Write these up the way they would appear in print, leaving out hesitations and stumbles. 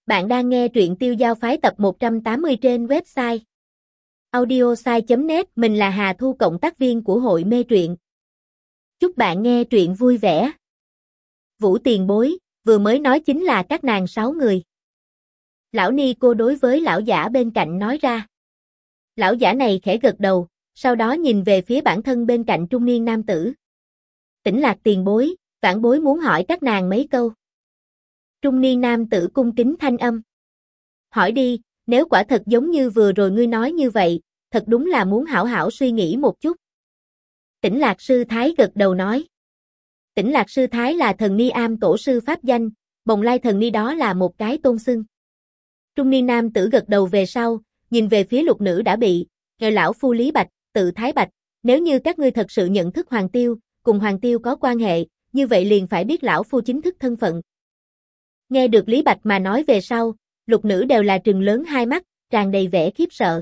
Bạn đang nghe truyện Tiêu Giao Phái tập 180 trên website audiosai.net. Mình là Hà Thu, cộng tác viên của hội mê truyện. Chúc bạn nghe truyện vui vẻ. Vũ tiền bối, vừa mới nói chính là các nàng 6 người. Lão Ni cô đối với lão giả bên cạnh nói ra. Lão giả này khẽ gật đầu, sau đó nhìn về phía bản thân bên cạnh trung niên nam tử. Tỉnh Lạc tiền bối, vãn bối muốn hỏi các nàng mấy câu. Trung niên nam tử cung kính thanh âm. Hỏi đi, nếu quả thật giống như vừa rồi ngươi nói như vậy, thật đúng là muốn hảo hảo suy nghĩ một chút. Tỉnh Lạc sư thái gật đầu nói. Tỉnh Lạc sư thái là thần ni am tổ sư pháp danh, Bồng Lai thần ni đó là một cái tôn xưng. Trung niên nam tử gật đầu về sau, nhìn về phía lục nữ đã bị người lão phu Lý Bạch, tự Thái Bạch, nếu như các ngươi thật sự nhận thức Hoàng Tiêu, cùng Hoàng Tiêu có quan hệ, như vậy liền phải biết lão phu chính thức thân phận. Nghe được Lý Bạch mà nói về sau, lục nữ đều là trừng lớn hai mắt, tràn đầy vẻ khiếp sợ.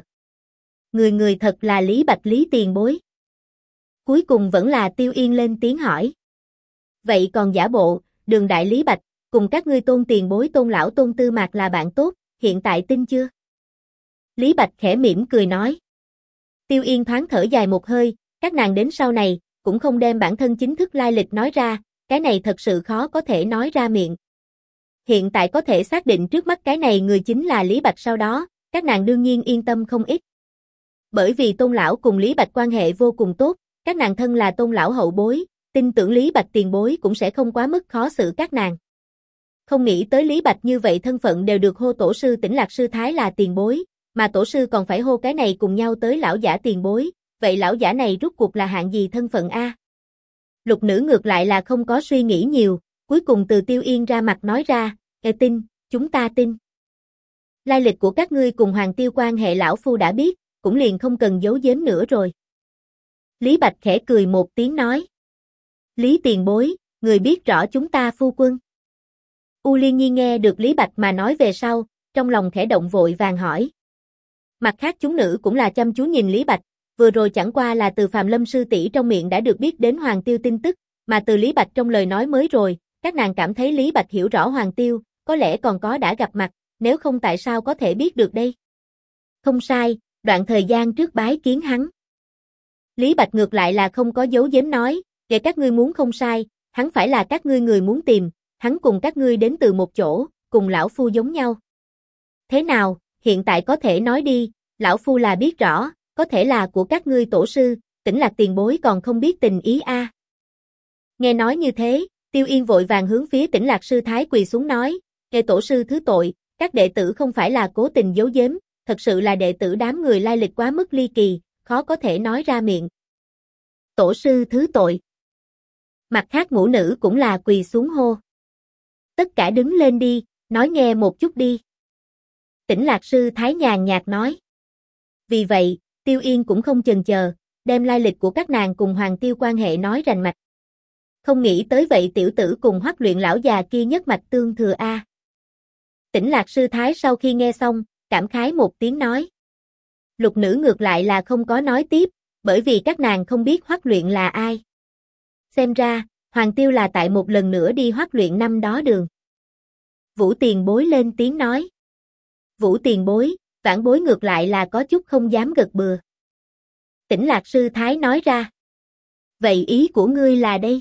Người thật là Lý Bạch Lý tiền bối. Cuối cùng vẫn là Tiêu Yên lên tiếng hỏi. Vậy còn giả bộ, Đường đại Lý Bạch, cùng các ngươi Tôn tiền bối Tôn lão Tôn Tư Mạc là bạn tốt, hiện tại tin chưa? Lý Bạch khẽ mỉm cười nói. Tiêu Yên thoáng thở dài một hơi, các nàng đến sau này, cũng không đem bản thân chính thức lai lịch nói ra, cái này thật sự khó có thể nói ra miệng. Hiện tại có thể xác định trước mắt cái này người chính là Lý Bạch sau đó, các nàng đương nhiên yên tâm không ít. Bởi vì Tôn lão cùng Lý Bạch quan hệ vô cùng tốt, các nàng thân là Tôn lão hậu bối, tin tưởng Lý Bạch tiền bối cũng sẽ không quá mức khó xử các nàng. Không nghĩ tới Lý Bạch như vậy thân phận đều được hô tổ sư Tỉnh Lạc sư thái là tiền bối, mà tổ sư còn phải hô cái này cùng nhau tới lão giả tiền bối, vậy lão giả này rút cuộc là hạng gì thân phận a? Lục nữ ngược lại là không có suy nghĩ nhiều, cuối cùng từ Tiêu Yên ra mặt nói ra, tin, chúng ta tin. Lai lịch của các ngươi cùng Hoàng Tiêu quan hệ lão phu đã biết, cũng liền không cần giấu giếm nữa rồi. Lý Bạch khẽ cười một tiếng nói. Lý tiền bối, người biết rõ chúng ta phu quân. U Liên Nhi nghe được Lý Bạch mà nói về sau, trong lòng khẽ động vội vàng hỏi. Mặt khác chúng nữ cũng là chăm chú nhìn Lý Bạch, vừa rồi chẳng qua là từ Phàm Lâm sư tỷ trong miệng đã được biết đến Hoàng Tiêu tin tức, mà từ Lý Bạch trong lời nói mới rồi, các nàng cảm thấy Lý Bạch hiểu rõ Hoàng Tiêu, có lẽ còn có đã gặp mặt, nếu không tại sao có thể biết được đây? Không sai, đoạn thời gian trước bái kiến hắn. Lý Bạch ngược lại là không có giấu giếm nói, để các ngươi muốn không sai, hắn phải là các ngươi người muốn tìm, hắn cùng các ngươi đến từ một chỗ, cùng lão phu giống nhau. Thế nào, hiện tại có thể nói đi, lão phu là biết rõ, có thể là của các ngươi tổ sư, Tỉnh Lạc tiền bối còn không biết tình ý a. Nghe nói như thế, Tiêu Yên vội vàng hướng phía Tỉnh Lạc sư thái quỳ xuống nói, "Kệ tổ sư thứ tội, các đệ tử không phải là cố tình giấu giếm, thật sự là đệ tử đám người lai lịch quá mức ly kỳ, khó có thể nói ra miệng." Tổ sư thứ tội. Mặt khác ngũ nữ cũng là quỳ xuống hô. Tất cả đứng lên đi, nói nghe một chút đi. Tỉnh Lạc sư thái nhàn nhạt nói. Vì vậy, Tiêu Yên cũng không chần chờ, đem lai lịch của các nàng cùng Hoàng Tiêu quan hệ nói rành mạch. Không nghĩ tới vậy tiểu tử cùng Hoắc Luyện lão già kia nhất mạch tương thừa a. Tỉnh Lạc sư thái sau khi nghe xong, cảm khái một tiếng nói. Lục nữ ngược lại là không có nói tiếp, bởi vì các nàng không biết Hoắc Luyện là ai. Xem ra, Hoàng Tiêu là tại một lần nữa đi Hoắc Luyện năm đó đường. Vũ tiền bối lên tiếng nói. Vũ tiền bối, vãn bối ngược lại là có chút không dám gật bừa. Tỉnh Lạc sư thái nói ra. Vậy ý của ngươi là đây?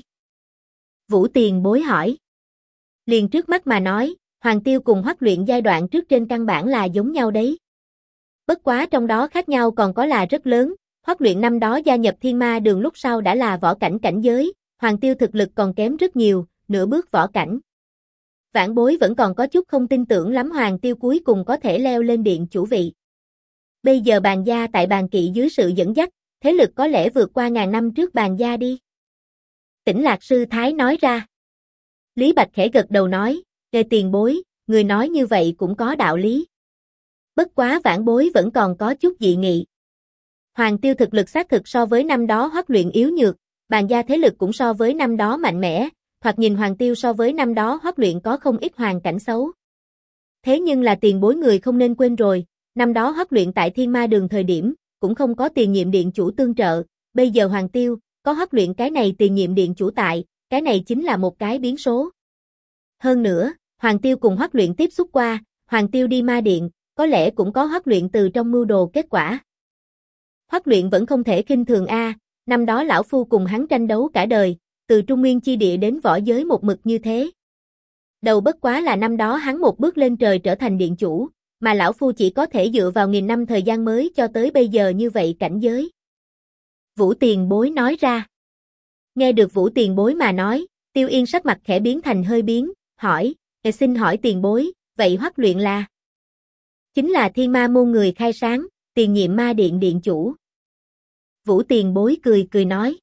Vũ tiền bối hỏi. Liền trước mắt mà nói, Hoàng Tiêu cùng Hoắc Luyện giai đoạn trước trên căn bản là giống nhau đấy. Bất quá trong đó khác nhau còn có là rất lớn, Hoắc Luyện năm đó gia nhập Thiên Ma Đường lúc sau đã là võ cảnh cảnh giới, Hoàng Tiêu thực lực còn kém rất nhiều, nửa bước võ cảnh. Vãn bối vẫn còn có chút không tin tưởng lắm Hoàng Tiêu cuối cùng có thể leo lên điện chủ vị. Bây giờ Bàn gia tại Bàn Kỵ dưới sự dẫn dắt, thế lực có lẽ vượt qua ngàn năm trước Bàn gia đi. Tỉnh Lạc sư thái nói ra. Lý Bạch khẽ gật đầu nói, "Kệ tiền bối, người nói như vậy cũng có đạo lý. Bất quá vãn bối vẫn còn có chút dị nghị. Hoàng Tiêu thực lực xác thực so với năm đó Hoắc Luyện yếu nhược, Bàn gia thế lực cũng so với năm đó mạnh mẽ, thoạt nhìn Hoàng Tiêu so với năm đó Hoắc Luyện có không ít hoàn cảnh xấu. Thế nhưng là tiền bối người không nên quên rồi, năm đó Hoắc Luyện tại Thiên Ma Đường thời điểm, cũng không có tiền nhiệm điện chủ tương trợ, bây giờ Hoàng Tiêu, có Hoắc Luyện cái này tiền nhiệm điện chủ tại, cái này chính là một cái biến số. Hơn nữa, Hoàng Tiêu cùng Hoắc Luyện tiếp xúc qua, Hoàng Tiêu đi ma điện, có lẽ cũng có Hoắc Luyện từ trong mưu đồ kết quả. Hoắc Luyện vẫn không thể khinh thường a, năm đó lão phu cùng hắn tranh đấu cả đời, từ Trung Nguyên chi địa đến võ giới một mực như thế. Đầu bất quá là năm đó hắn một bước lên trời trở thành điện chủ, mà lão phu chỉ có thể dựa vào nghìn năm thời gian mới cho tới bây giờ như vậy cảnh giới. Vũ Tiền Bối nói ra. Nghe được Vũ Tiền Bối mà nói, Tiêu Yên sắc mặt khẽ biến thành hơi biến, hỏi, xin hỏi tiền bối, vậy Hoắc Luyện là? Chính là Thiên Ma môn người khai sáng, tiền nhiệm ma điện điện chủ. Vũ Tiền Bối cười cười nói.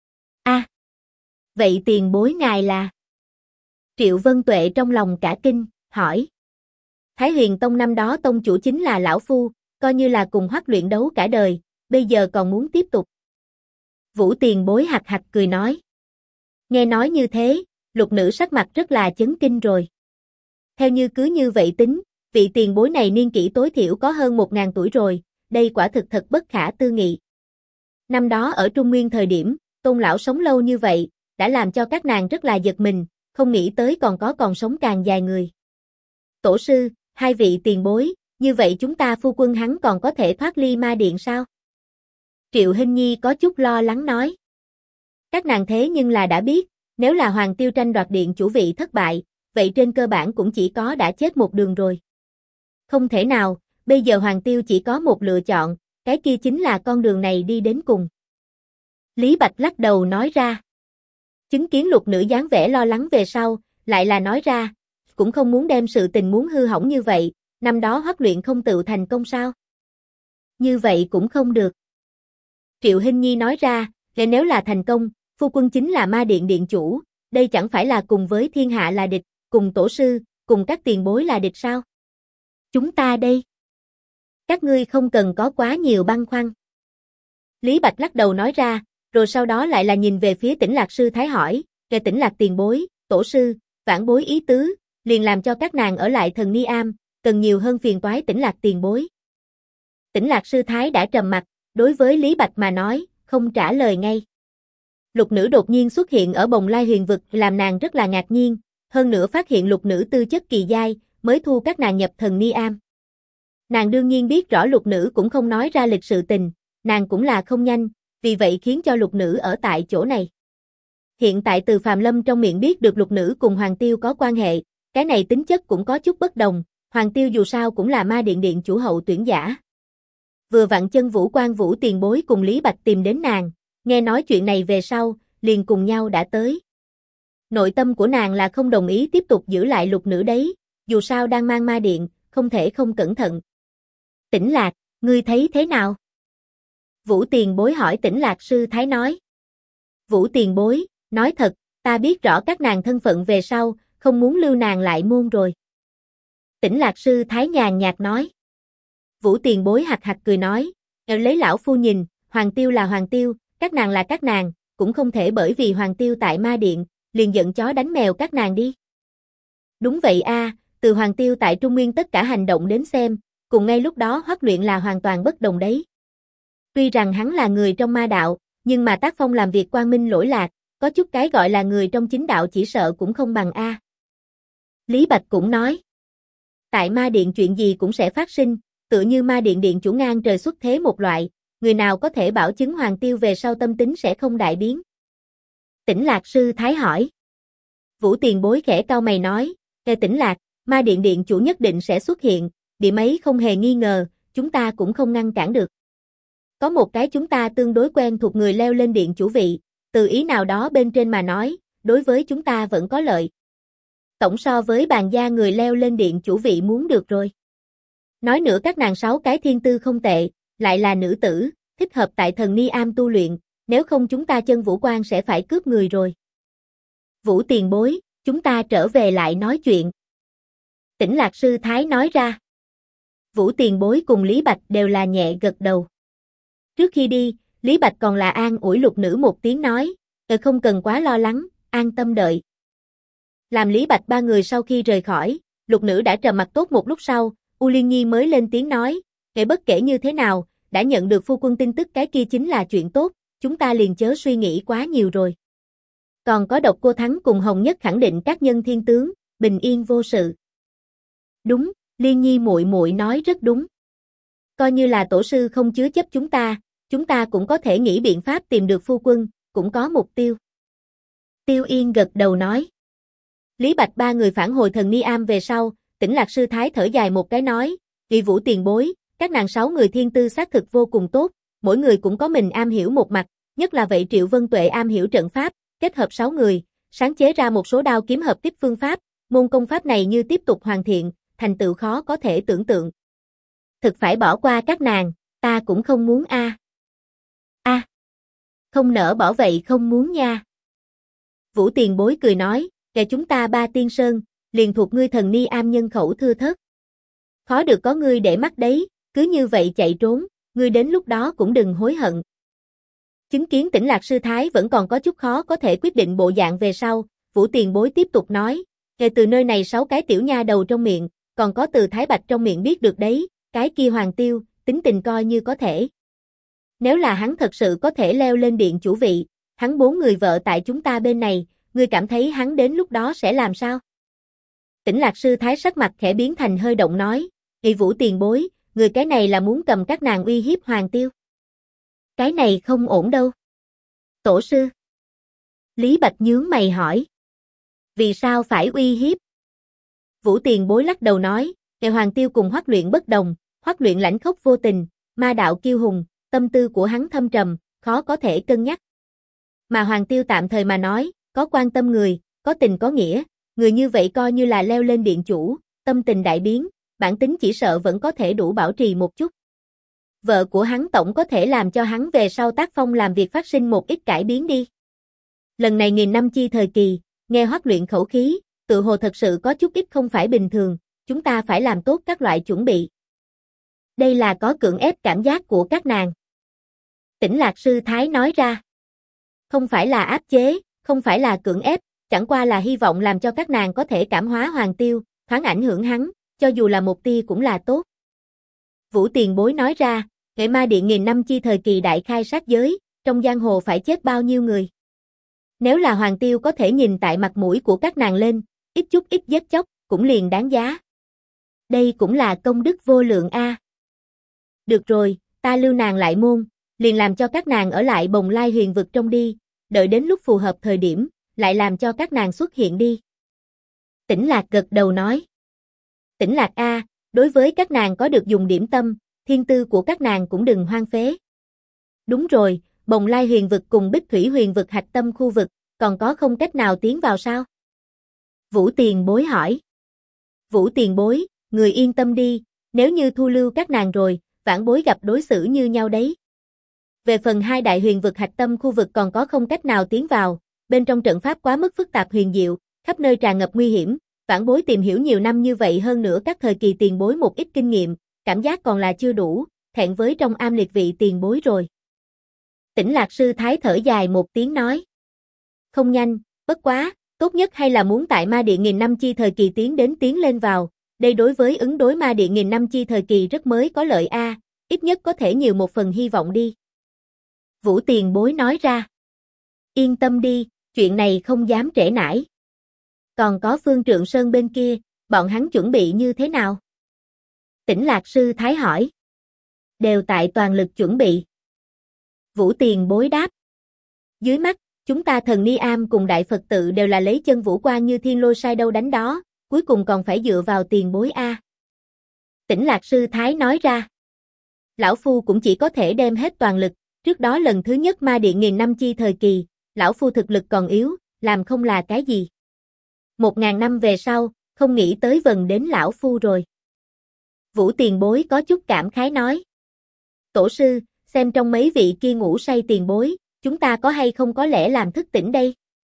Vậy tiền bối ngài là? Triệu Vân Tuệ trong lòng cả kinh, hỏi. Thái Huyền Tông năm đó tông chủ chính là lão phu, coi như là cùng Hoắc Luyện đấu cả đời, bây giờ còn muốn tiếp tục. Vũ Tiền Bối hạc hạc cười nói. Nghe nói như thế, Lục Nữ sắc mặt rất là chấn kinh rồi. Theo như cứ như vậy tính, vị tiền bối này niên kỷ tối thiểu có hơn 1000 tuổi rồi, đây quả thực thật bất khả tư nghị. Năm đó ở Trung Nguyên thời điểm, Tôn lão sống lâu như vậy, đã làm cho các nàng rất là giật mình, không nghĩ tới còn sống càng dài người. Tổ sư, hai vị tiền bối, như vậy chúng ta phu quân hắn còn có thể thoát ly ma điện sao? Triệu Hinh Nhi có chút lo lắng nói. Các nàng thế nhưng là đã biết, nếu là Hoàng Tiêu tranh đoạt điện chủ vị thất bại, vậy trên cơ bản cũng chỉ có đã chết một đường rồi. Không thể nào, bây giờ Hoàng Tiêu chỉ có một lựa chọn, cái kia chính là con đường này đi đến cùng. Lý Bạch lắc đầu nói ra. Chứng kiến Lục Nữ dáng vẻ lo lắng về sau, lại là nói ra, cũng không muốn đem sự tình muốn hư hỏng như vậy, năm đó Hoắc Luyện không tự thành công sao? Như vậy cũng không được. Triệu Hinh Nhi nói ra, nếu là thành công, phu quân chính là ma điện điện chủ, đây chẳng phải là cùng với thiên hạ là địch, cùng tổ sư, cùng các tiền bối là địch sao? Chúng ta đây. Các ngươi không cần có quá nhiều băn khoăn. Lý Bạch lắc đầu nói ra, rồi sau đó lại là nhìn về phía Tĩnh Lạc sư thái hỏi, về Tĩnh Lạc tiền bối, tổ sư, vãn bối ý tứ, liền làm cho các nàng ở lại Thần Ni Am, cần nhiều hơn phiền toái Tĩnh Lạc tiền bối. Tĩnh Lạc sư thái đã trầm mặt, đối với Lý Bạch mà nói, không trả lời ngay. Lục Nữ đột nhiên xuất hiện ở Bồng Lai huyền vực làm nàng rất là ngạc nhiên, hơn nữa phát hiện Lục Nữ tư chất kỳ giai, mới thu các nàng nhập Thần Ni Am. Nàng đương nhiên biết rõ Lục Nữ cũng không nói ra lịch sự tình, nàng cũng là không nhanh, vì vậy khiến cho Lục Nữ ở tại chỗ này. Hiện tại từ Phàm Lâm trong miệng biết được Lục Nữ cùng Hoàng Tiêu có quan hệ, cái này tính chất cũng có chút bất đồng, Hoàng Tiêu dù sao cũng là ma điện điện chủ hậu tuyển giả. Vừa vặn Chân Vũ Quan Vũ tiền bối cùng Lý Bạch tìm đến nàng, nghe nói chuyện này về sau, liền cùng nhau đã tới. Nội tâm của nàng là không đồng ý tiếp tục giữ lại Lục Nữ đấy, dù sao đang mang ma điện, không thể không cẩn thận. Tĩnh Lạc, ngươi thấy thế nào? Vũ tiền bối hỏi Tĩnh Lạc sư thái nói. Vũ tiền bối, nói thật, ta biết rõ các nàng thân phận về sau, không muốn lưu nàng lại môn rồi. Tĩnh Lạc sư thái nhàn nhạt nói. Vũ tiền bối hạc hạc cười nói, lấy lão phu nhìn, Hoàng Tiêu là Hoàng Tiêu, các nàng là các nàng, cũng không thể bởi vì Hoàng Tiêu tại ma điện, liền giận chó đánh mèo các nàng đi. Đúng vậy a, từ Hoàng Tiêu tại Trung Nguyên tất cả hành động đến xem, cùng ngay lúc đó Hoắc Luyện là hoàn toàn bất đồng đấy. Tuy rằng hắn là người trong ma đạo, nhưng mà tác phong làm việc quang minh lỗi lạc, có chút cái gọi là người trong chính đạo chỉ sợ cũng không bằng a. Lý Bạch cũng nói, tại ma điện chuyện gì cũng sẽ phát sinh, tựa như ma điện điện chủ ngang trời xuất thế một loại, người nào có thể bảo chứng Hoàng Tiêu về sau tâm tính sẽ không đại biến. Tĩnh Lạc sư thái hỏi. Vũ tiền bối khẽ cau mày nói, Tĩnh Lạc, ma điện điện chủ nhất định sẽ xuất hiện, điểm ấy không hề nghi ngờ, chúng ta cũng không ngăn cản được. Có một cái chúng ta tương đối quen thuộc người leo lên điện chủ vị, từ ý nào đó bên trên mà nói, đối với chúng ta vẫn có lợi. Tổng so với bàn gia người leo lên điện chủ vị muốn được rồi. Nói nữa các nàng 6 cái thiên tư không tệ, lại là nữ tử, thích hợp tại Thần Ni Am tu luyện, nếu không chúng ta Chân Vũ Quan sẽ phải cướp người rồi. Vũ tiền bối, chúng ta trở về lại nói chuyện. Tĩnh Lạc sư thái nói ra. Vũ tiền bối cùng Lý Bạch đều là nhẹ gật đầu. Trước khi đi, Lý Bạch còn là an ủi Lục Nữ một tiếng nói, không cần quá lo lắng, an tâm đợi. Làm Lý Bạch ba người sau khi rời khỏi, Lục Nữ đã trầm mặt tốt một lúc sau, U Liên Nhi mới lên tiếng nói, bất kể như thế nào, đã nhận được phu quân tin tức cái kia chính là chuyện tốt, chúng ta liền chớ suy nghĩ quá nhiều rồi. Còn có Độc Cô Thắng cùng Hồng Nhất khẳng định các nhân thiên tướng, bình yên vô sự. Đúng, Liên Nhi muội muội nói rất đúng. Coi như là tổ sư không chứa chấp chúng ta cũng có thể nghĩ biện pháp tìm được phu quân, cũng có mục tiêu. Tiêu Yên gật đầu nói. Lý Bạch ba người phản hồi Thần Ni Am về sau, Tỉnh Lạc sư thái thở dài một cái nói, Vị Vũ tiền bối, các nàng 6 người thiên tư xác thực vô cùng tốt, mỗi người cũng có mình am hiểu một mặt, nhất là vậy Triệu Vân Tuệ am hiểu trận pháp, kết hợp 6 người, sáng chế ra một số đao kiếm hợp tiếp phương pháp, môn công pháp này như tiếp tục hoàn thiện, thành tựu khó có thể tưởng tượng. Thực phải bỏ qua các nàng, ta cũng không muốn a. Không nỡ bỏ vậy không muốn nha. Vũ tiền bối cười nói, kẻ chúng ta ba tiên sơn, liền thuộc ngươi Thần Ni Am nhân khẩu thưa thớt. Khó được có ngươi để mắt đấy, cứ như vậy chạy trốn, ngươi đến lúc đó cũng đừng hối hận. Chứng kiến Tỉnh Lạc sư thái vẫn còn có chút khó có thể quyết định bộ dạng về sau, Vũ tiền bối tiếp tục nói, kể từ nơi này 6 cái tiểu nha đầu trong miệng, còn có từ Thái Bạch trong miệng biết được đấy, cái kia Hoàng Tiêu, tính tình coi như có thể. Nếu là hắn thật sự có thể leo lên điện chủ vị, hắn 4 người vợ tại chúng ta bên này, ngươi cảm thấy hắn đến lúc đó sẽ làm sao? Tỉnh Lạc sư thái sắc mặt khẽ biến thành hơi động nói, Nghị Vũ tiền bối, người cái này là muốn cầm các nàng uy hiếp Hoàng Tiêu. Cái này không ổn đâu. Tổ sư. Lý Bạch nhướng mày hỏi. Vì sao phải uy hiếp? Vũ tiền bối lắc đầu nói, kẻ Hoàng Tiêu cùng Hoắc Luyện bất đồng, Hoắc Luyện lãnh khốc vô tình, ma đạo kiêu hùng, tâm tư của hắn thâm trầm, khó có thể cân nhắc. Mà Hoàng Tiêu tạm thời mà nói, có quan tâm người, có tình có nghĩa, người như vậy coi như là leo lên điện chủ, tâm tình đại biến, bản tính chỉ sợ vẫn có thể đủ bảo trì một chút. Vợ của hắn tổng có thể làm cho hắn về sau tác phong làm việc phát sinh một ít cải biến đi. Lần này nghìn năm chi thời kỳ, nghe Hoắc Luyện khẩu khí, tự hồ thật sự có chút ít không phải bình thường, chúng ta phải làm tốt các loại chuẩn bị. Đây là có cưỡng ép cảm giác của các nàng. Tỉnh Lạc sư thái nói ra. Không phải là áp chế, không phải là cưỡng ép, chẳng qua là hy vọng làm cho các nàng có thể cảm hóa Hoàng Tiêu, thoáng ảnh hưởng hắn, cho dù là một tia cũng là tốt. Vũ tiền bối nói ra, Nghệ Ma Điện nghìn năm chi thời kỳ đại khai sát giới, trong giang hồ phải chết bao nhiêu người. Nếu là Hoàng Tiêu có thể nhìn tại mặt mũi của các nàng lên, ít chút ít giết chóc, cũng liền đáng giá. Đây cũng là công đức vô lượng a. Được rồi, ta lưu nàng lại môn, liền làm cho các nàng ở lại Bồng Lai huyền vực trong đi, đợi đến lúc phù hợp thời điểm, lại làm cho các nàng xuất hiện đi. Tỉnh Lạc gật đầu nói. Tỉnh Lạc a, đối với các nàng có được dùng điểm tâm, thiên tư của các nàng cũng đừng hoang phế. Đúng rồi, Bồng Lai huyền vực cùng Bích Thủy huyền vực hạch tâm khu vực, còn có không cách nào tiến vào sao? Vũ tiền bối hỏi. Vũ tiền bối, người yên tâm đi, nếu như thu lưu các nàng rồi, vãn bối gặp đối xử như nhau đấy. Về phần 2 đại huyền vực hạch tâm khu vực còn có không cách nào tiến vào, bên trong trận pháp quá mức phức tạp huyền diệu, khắp nơi tràn ngập nguy hiểm, vãn bối tìm hiểu nhiều năm như vậy hơn nữa các thời kỳ tiền bối một ít kinh nghiệm, cảm giác còn là chưa đủ, thẹn với trong am liệt vị tiền bối rồi. Tỉnh Lạc sư thái thở dài một tiếng nói. Không nhanh, bất quá, tốt nhất hay là muốn tại Ma Điện nghìn năm chi thời kỳ tiến lên vào, đây đối với ứng đối Ma Điện nghìn năm chi thời kỳ rất mới có lợi a, ít nhất có thể nhiều một phần hy vọng đi. Vũ tiền bối nói ra. Yên tâm đi, chuyện này không dám trễ nải. Còn có Phương Trượng Sơn bên kia, bọn hắn chuẩn bị như thế nào? Tỉnh Lạc sư thái hỏi. Đều tại toàn lực chuẩn bị. Vũ tiền bối đáp. Dưới mắt, chúng ta Thần Ni Am cùng Đại Phật tự đều là lấy chân vũ quan như thiên lôi sai đâu đánh đó, cuối cùng còn phải dựa vào tiền bối a. Tỉnh Lạc sư thái nói ra. Lão Phu cũng chỉ có thể đem hết toàn lực, trước đó lần thứ nhất Ma Điện nghìn năm chi thời kỳ, Lão Phu thực lực còn yếu, làm không là cái gì. 1000 năm về sau, không nghĩ tới vần đến Lão Phu rồi. Vũ tiền bối có chút cảm khái nói. Tổ sư, xem trong mấy vị kia ngủ say tiền bối, chúng ta có hay không có lẽ làm thức tỉnh đây?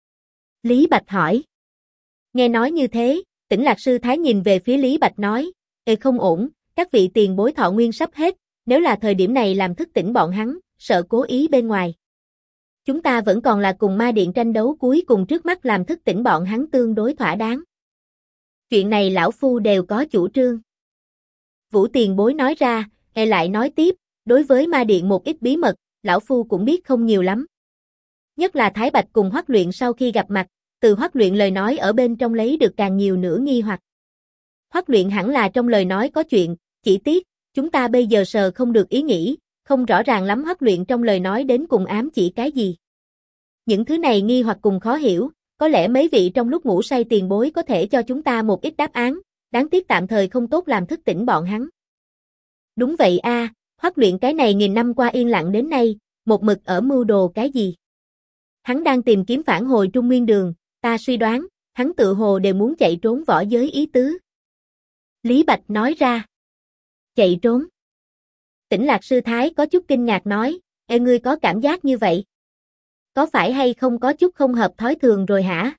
Lý Bạch hỏi. Nghe nói như thế, Tỉnh Lạc sư thái nhìn về phía Lý Bạch nói, ê không ổn, các vị tiền bối thọ nguyên sắp hết, nếu là thời điểm này làm thức tỉnh bọn hắn, sợ cố ý bên ngoài. Chúng ta vẫn còn là cùng Ma Điện tranh đấu cuối cùng trước mắt làm thức tỉnh bọn hắn tương đối thỏa đáng. Chuyện này Lão Phu đều có chủ trương. Vũ tiền bối nói ra, lại nói tiếp, đối với Ma Điện một ít bí mật, Lão Phu cũng biết không nhiều lắm. Nhất là Thái Bạch cùng Hoắc Luyện sau khi gặp mặt, từ Hoắc Luyện lời nói ở bên trong lấy được càng nhiều nữa nghi hoặc. Hoắc Luyện hẳn là trong lời nói có chuyện, chỉ tiếc, chúng ta bây giờ sờ không được ý nghĩ, không rõ ràng lắm Hoắc Luyện trong lời nói đến cùng ám chỉ cái gì. Những thứ này nghi hoặc cùng khó hiểu, có lẽ mấy vị trong lúc ngủ say tiền bối có thể cho chúng ta một ít đáp án, đáng tiếc tạm thời không tốt làm thức tỉnh bọn hắn. Đúng vậy a, Hoắc Luyện cái này nghìn năm qua yên lặng đến nay, một mực ở mưu đồ cái gì? Hắn đang tìm kiếm phản hồi Trung Nguyên Đường, ta suy đoán, hắn tự hồ đều muốn chạy trốn võ giới ý tứ. Lý Bạch nói ra. Chạy trốn. Tỉnh Lạc Sư Thái có chút kinh ngạc nói, ê ngươi có cảm giác như vậy? Có phải hay không có chút không hợp thói thường rồi hả?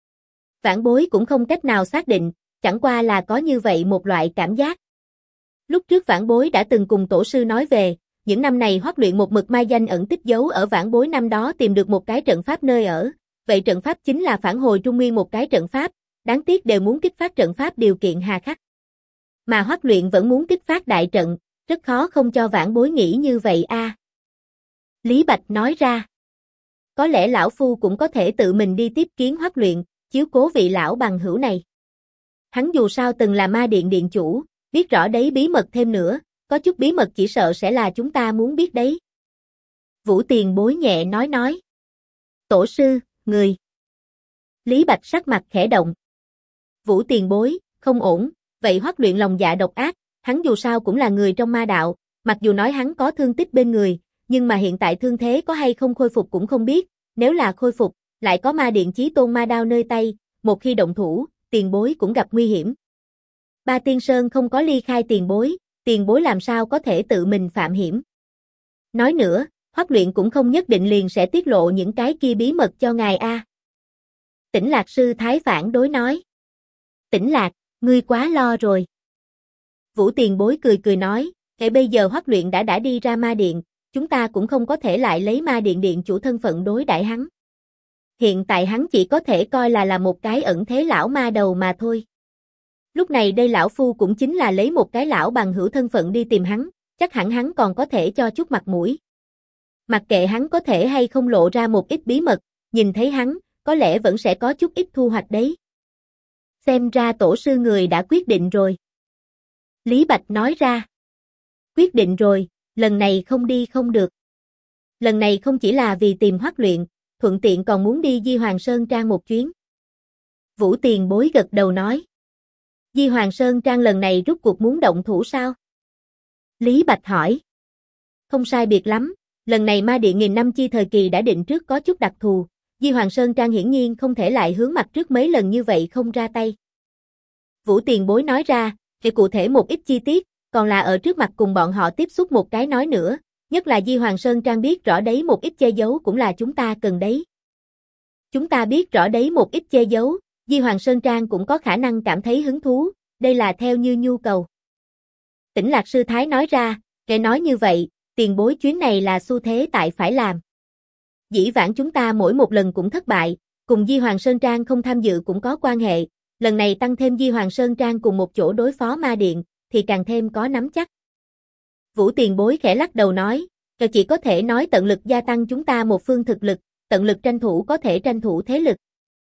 Vãn bối cũng không cách nào xác định, chẳng qua là có như vậy một loại cảm giác. Lúc trước vãn bối đã từng cùng tổ sư nói về, những năm này Hoắc Luyện một mực mai danh ẩn tích giấu ở vãn bối năm đó tìm được một cái trận pháp nơi ở, vậy trận pháp chính là phản hồi Trung Nguyên một cái trận pháp, đáng tiếc đều muốn kích phát trận pháp điều kiện hà khắc. Mà Hoắc Luyện vẫn muốn kích phát đại trận, rất khó không cho vãn bối nghĩ như vậy a. Lý Bạch nói ra. Có lẽ lão phu cũng có thể tự mình đi tiếp kiến Hoắc Luyện, chiếu cố vị lão bằng hữu này. Hắn dù sao từng là ma điện điện chủ, biết rõ đấy bí mật thêm nữa, có chút bí mật chỉ sợ sẽ là chúng ta muốn biết đấy. Vũ Tiền Bối nhẹ nói. Tổ sư, người. Lý Bạch sắc mặt khẽ động. Vũ Tiền Bối, không ổn, vậy Hoắc Luyện lòng dạ độc ác, hắn dù sao cũng là người trong ma đạo, mặc dù nói hắn có thương tích bên người, nhưng mà hiện tại thương thế có hay không khôi phục cũng không biết, nếu là khôi phục, lại có ma điện chí tôn ma đao nơi tay, một khi động thủ, tiền bối cũng gặp nguy hiểm. Ba Tiên Sơn không có ly khai tiền bối làm sao có thể tự mình phạm hiểm. Nói nữa, Hoắc Luyện cũng không nhất định liền sẽ tiết lộ những cái kia bí mật cho ngài a. Tỉnh Lạc Sư Thái phản đối nói. Tỉnh Lạc, ngươi quá lo rồi. Vũ Tiền Bối cười nói, kể bây giờ Hoắc Luyện đã đi ra ma điện, chúng ta cũng không có thể lại lấy ma điện điện chủ thân phận đối đãi hắn. Hiện tại hắn chỉ có thể coi là một cái ẩn thế lão ma đầu mà thôi. Lúc này đây lão phu cũng chính là lấy một cái lão bằng hữu thân phận đi tìm hắn, chắc hẳn hắn còn có thể cho chút mặt mũi. Mặc kệ hắn có thể hay không lộ ra một ít bí mật, nhìn thấy hắn, có lẽ vẫn sẽ có chút ít thu hoạch đấy. Xem ra tổ sư người đã quyết định rồi. Lý Bạch nói ra. Quyết định rồi, lần này không đi không được. Lần này không chỉ là vì tìm Hoắc Luyện, thuận tiện còn muốn đi Di Hoàng Sơn Trang một chuyến. Vũ Tiền Bối gật đầu nói. Di Hoàng Sơn Trang lần này rút cuộc muốn động thủ sao? Lý Bạch hỏi. Không sai biệt lắm, lần này ma điện nghìn năm chi thời kỳ đã định trước có chút đặc thù, Di Hoàng Sơn Trang hiển nhiên không thể lại hướng mặt trước mấy lần như vậy không ra tay. Vũ Tiền Bối nói ra, thì cụ thể một ít chi tiết, còn là ở trước mặt cùng bọn họ tiếp xúc một cái nói nữa, nhất là Di Hoàng Sơn Trang biết rõ đấy một ít che giấu cũng là chúng ta cần đấy. Chúng ta biết rõ đấy một ít che giấu, Di Hoàng Sơn Trang cũng có khả năng cảm thấy hứng thú, đây là theo như nhu cầu. Tỉnh Lạc Sư Thái nói ra, kể nói như vậy, tiền bối chuyến này là xu thế tại phải làm. Dĩ vãng chúng ta mỗi một lần cũng thất bại, cùng Di Hoàng Sơn Trang không tham dự cũng có quan hệ, lần này tăng thêm Di Hoàng Sơn Trang cùng một chỗ đối phó ma điện, thì càng thêm có nắm chắc. Vũ Tiền Bối khẽ lắc đầu nói, chỉ có thể nói tận lực gia tăng chúng ta một phương thực lực, tận lực tranh thủ có thể tranh thủ thế lực.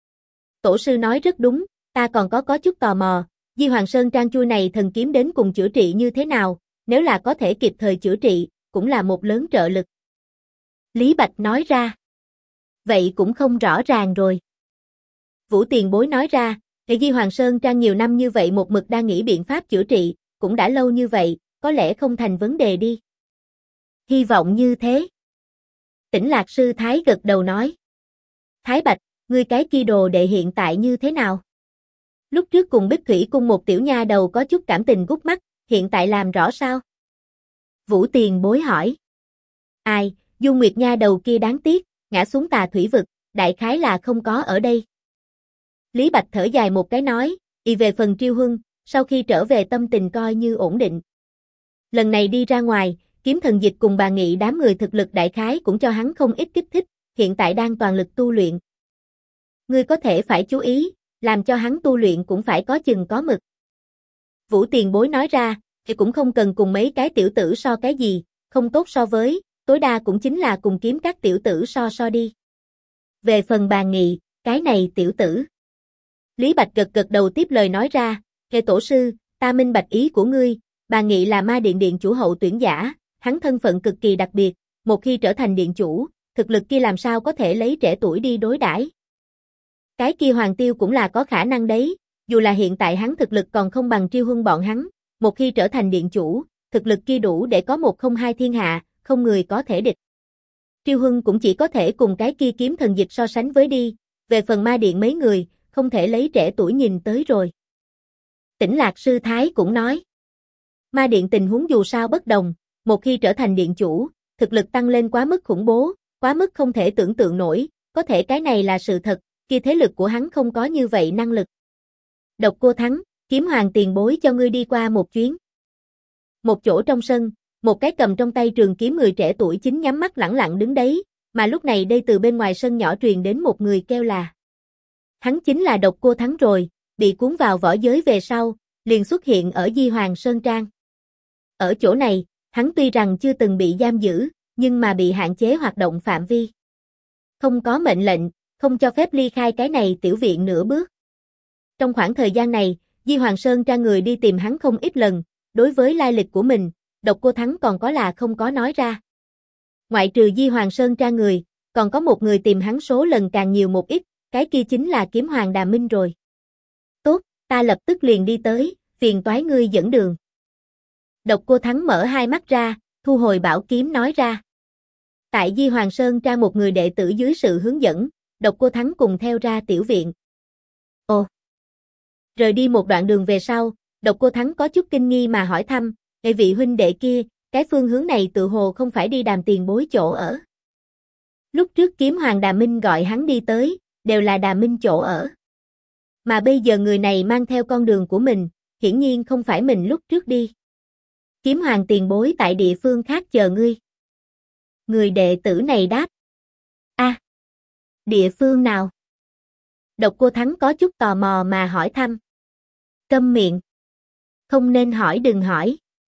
Tổ sư nói rất đúng, ta còn có chút tò mò, Di Hoàng Sơn Trang chui này thần kiếm đến cùng chữa trị như thế nào, nếu là có thể kịp thời chữa trị, cũng là một lớn trợ lực. Lý Bạch nói ra. Vậy cũng không rõ ràng rồi. Vũ Tiền Bối nói ra, Di Hoàng Sơn Trang nhiều năm như vậy một mực đang nghĩ biện pháp chữa trị, cũng đã lâu như vậy, có lẽ không thành vấn đề đi. Hy vọng như thế. Tỉnh Lạc Sư Thái gật đầu nói. Thái Bạch, ngươi cái kia đồ đệ hiện tại như thế nào? Lúc trước cùng Bích Thủy Cung một tiểu nha đầu có chút cảm tình gút mắt, hiện tại làm rõ sao? Vũ Tiền Bối hỏi. Ai, Du Nguyệt nha đầu kia đáng tiếc, ngã xuống Tà Thủy Vực, đại khái là không có ở đây. Lý Bạch thở dài một cái nói, về phần Triêu Huân, sau khi trở về tâm tình coi như ổn định. Lần này đi ra ngoài, Kiếm Thần Dịch cùng bà Nghị đám người thực lực đại khái cũng cho hắn không ít kích thích, hiện tại đang toàn lực tu luyện. Ngươi có thể phải chú ý, làm cho hắn tu luyện cũng phải có chừng có mực. Vũ Tiền Bối nói ra, thì cũng không cần cùng mấy cái tiểu tử so cái gì, không tốt so với, tối đa cũng chính là cùng kiếm các tiểu tử so đi. Về phần bà Nghị, cái này tiểu tử. Lý Bạch gật đầu tiếp lời nói ra, Kề tổ sư, ta minh bạch ý của ngươi, bà Nghị là ma điện điện chủ hậu tuyển giả, hắn thân phận cực kỳ đặc biệt, một khi trở thành điện chủ, thực lực kia làm sao có thể lấy trẻ tuổi đi đối đãi. Cái kia Hoàng Tiêu cũng là có khả năng đấy, dù là hiện tại hắn thực lực còn không bằng Triêu Huân bọn hắn, một khi trở thành điện chủ, thực lực kia đủ để có 102 thiên hạ, không người có thể địch. Triêu Huân cũng chỉ có thể cùng cái kia kiếm thần dịch so sánh với đi, về phần ma điện mấy người, không thể lấy trẻ tuổi nhìn tới rồi. Tỉnh Lạc Sư Thái cũng nói, ma điện tình huống dù sao bất đồng, một khi trở thành điện chủ, thực lực tăng lên quá mức khủng bố, quá mức không thể tưởng tượng nổi, có thể cái này là sự thật, kia thế lực của hắn không có như vậy năng lực. Độc Cô Thắng, Kiếm Hoàng tiền bối cho ngươi đi qua một chuyến. Một chỗ trong sân, một cái cầm trong tay trường kiếm người trẻ tuổi chính nhắm mắt lẳng lặng đứng đấy, mà lúc này đây từ bên ngoài sân nhỏ truyền đến một người kêu là. Hắn chính là Độc Cô Thắng rồi, bị cuốn vào võ giới về sau, liền xuất hiện ở Di Hoàng Sơn Trang. Ở chỗ này, hắn tuy rằng chưa từng bị giam giữ, nhưng mà bị hạn chế hoạt động phạm vi. Không có mệnh lệnh, không cho phép ly khai cái này tiểu viện nửa bước. Trong khoảng thời gian này, Di Hoàng Sơn Trang người đi tìm hắn không ít lần, đối với lai lịch của mình, Độc Cô Thắng còn có là không có nói ra. Ngoại trừ Di Hoàng Sơn Trang người, còn có một người tìm hắn số lần càng nhiều một ít, cái kia chính là Kiếm Hoàng Đà Minh rồi. Tốt, ta lập tức liền đi tới, phiền toái ngươi dẫn đường. Độc Cô Thắng mở hai mắt ra, thu hồi bảo kiếm nói ra. Tại Di Hoàng Sơn Trang một người đệ tử dưới sự hướng dẫn, Độc Cô Thắng cùng theo ra tiểu viện. Ồ! Rời đi một đoạn đường về sau, Độc Cô Thắng có chút kinh nghi mà hỏi thăm, vị huynh đệ kia, cái phương hướng này tự hồ không phải đi Đàm tiền bối chỗ ở. Lúc trước Kiếm Hoàng Đà Minh gọi hắn đi tới, đều là Đà Minh chỗ ở. Mà bây giờ người này mang theo con đường của mình, hiển nhiên không phải mình lúc trước đi. Kiếm Hoàng tiền bối tại địa phương khác chờ ngươi. Người đệ tử này đáp. Địa phương nào? Độc Cô Thắng có chút tò mò mà hỏi thăm. Câm miệng. Không nên hỏi đừng hỏi.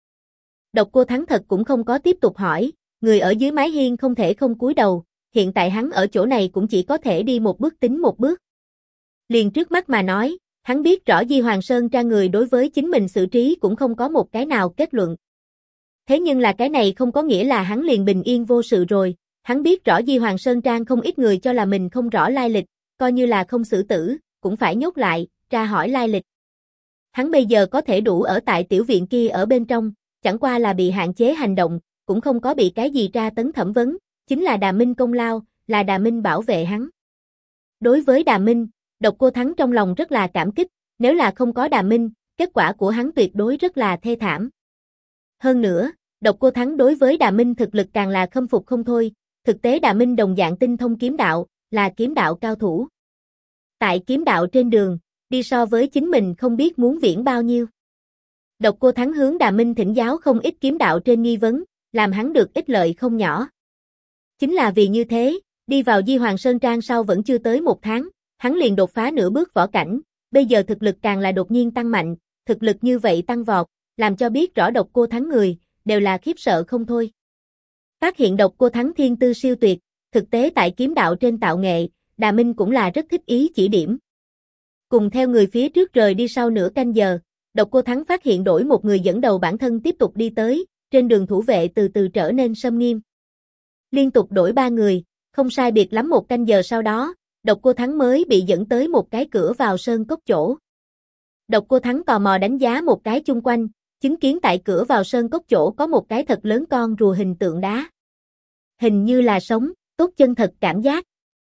Độc Cô Thắng thật cũng không có tiếp tục hỏi, người ở dưới mái hiên không thể không cúi đầu, hiện tại hắn ở chỗ này cũng chỉ có thể đi một bước tính một bước. Liền trước mắt mà nói, hắn biết rõ Di Hoàng Sơn Trang người đối với chính mình xử trí cũng không có một cái nào kết luận. Thế nhưng là cái này không có nghĩa là hắn liền bình yên vô sự rồi, hắn biết rõ Di Hoàng Sơn Trang không ít người cho là mình không rõ lai lịch, coi như là không xử tử, cũng phải nhốt lại, tra hỏi lai lịch. Hắn bây giờ có thể đủ ở tại tiểu viện kia ở bên trong, chẳng qua là bị hạn chế hành động, cũng không có bị cái gì tra tấn thẩm vấn, chính là Đà Minh công lao, là Đà Minh bảo vệ hắn. Đối với Đà Minh, Độc Cô Thắng trong lòng rất là cảm kích, nếu là không có Đà Minh, kết quả của hắn tuyệt đối rất là thê thảm. Hơn nữa, Độc Cô Thắng đối với Đà Minh thực lực càng là khâm phục không thôi, thực tế Đà Minh đồng dạng tinh thông kiếm đạo, là kiếm đạo cao thủ. Tại kiếm đạo trên đường, đi so với chính mình không biết muốn viễn bao nhiêu. Độc Cô Thắng hướng Đà Minh thỉnh giáo không ít kiếm đạo trên nghi vấn, làm hắn được ích lợi không nhỏ. Chính là vì như thế, đi vào Di Hoàng Sơn Trang sau vẫn chưa tới một tháng, hắn liền đột phá nửa bước võ cảnh, bây giờ thực lực càng là đột nhiên tăng mạnh, thực lực như vậy tăng vọt, làm cho biết rõ Độc Cô Thắng người, đều là khiếp sợ không thôi. Phát hiện Độc Cô Thắng thiên tư siêu tuyệt, thực tế tại kiếm đạo trên tạo nghệ, Đà Minh cũng là rất thích ý chỉ điểm. Cùng theo người phía trước rời đi sau nửa canh giờ, Độc Cô Thắng phát hiện đổi một người dẫn đầu bản thân tiếp tục đi tới, trên đường thủ vệ từ từ trở nên xâm nghiêm. Liên tục đổi 3 người, không sai biệt lắm một canh giờ sau đó, Độc Cô Thắng mới bị dẫn tới một cái cửa vào sơn cốc chỗ. Độc Cô Thắng tò mò đánh giá một cái chung quanh, chứng kiến tại cửa vào sơn cốc chỗ có một cái thật lớn con rùa hình tượng đá. Hình như là sống, tốt chân thật cảm giác.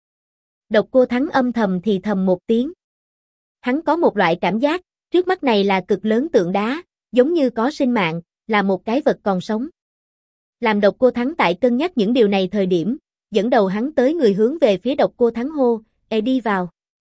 Độc Cô Thắng âm thầm thì thầm một tiếng. Hắn có một loại cảm giác, trước mắt này là cực lớn tượng đá, giống như có sinh mạng, là một cái vật còn sống. Làm Độc Cô Thắng tại cân nhắc những điều này thời điểm, dẫn đầu hắn tới người hướng về phía Độc Cô Thắng hô, đi vào.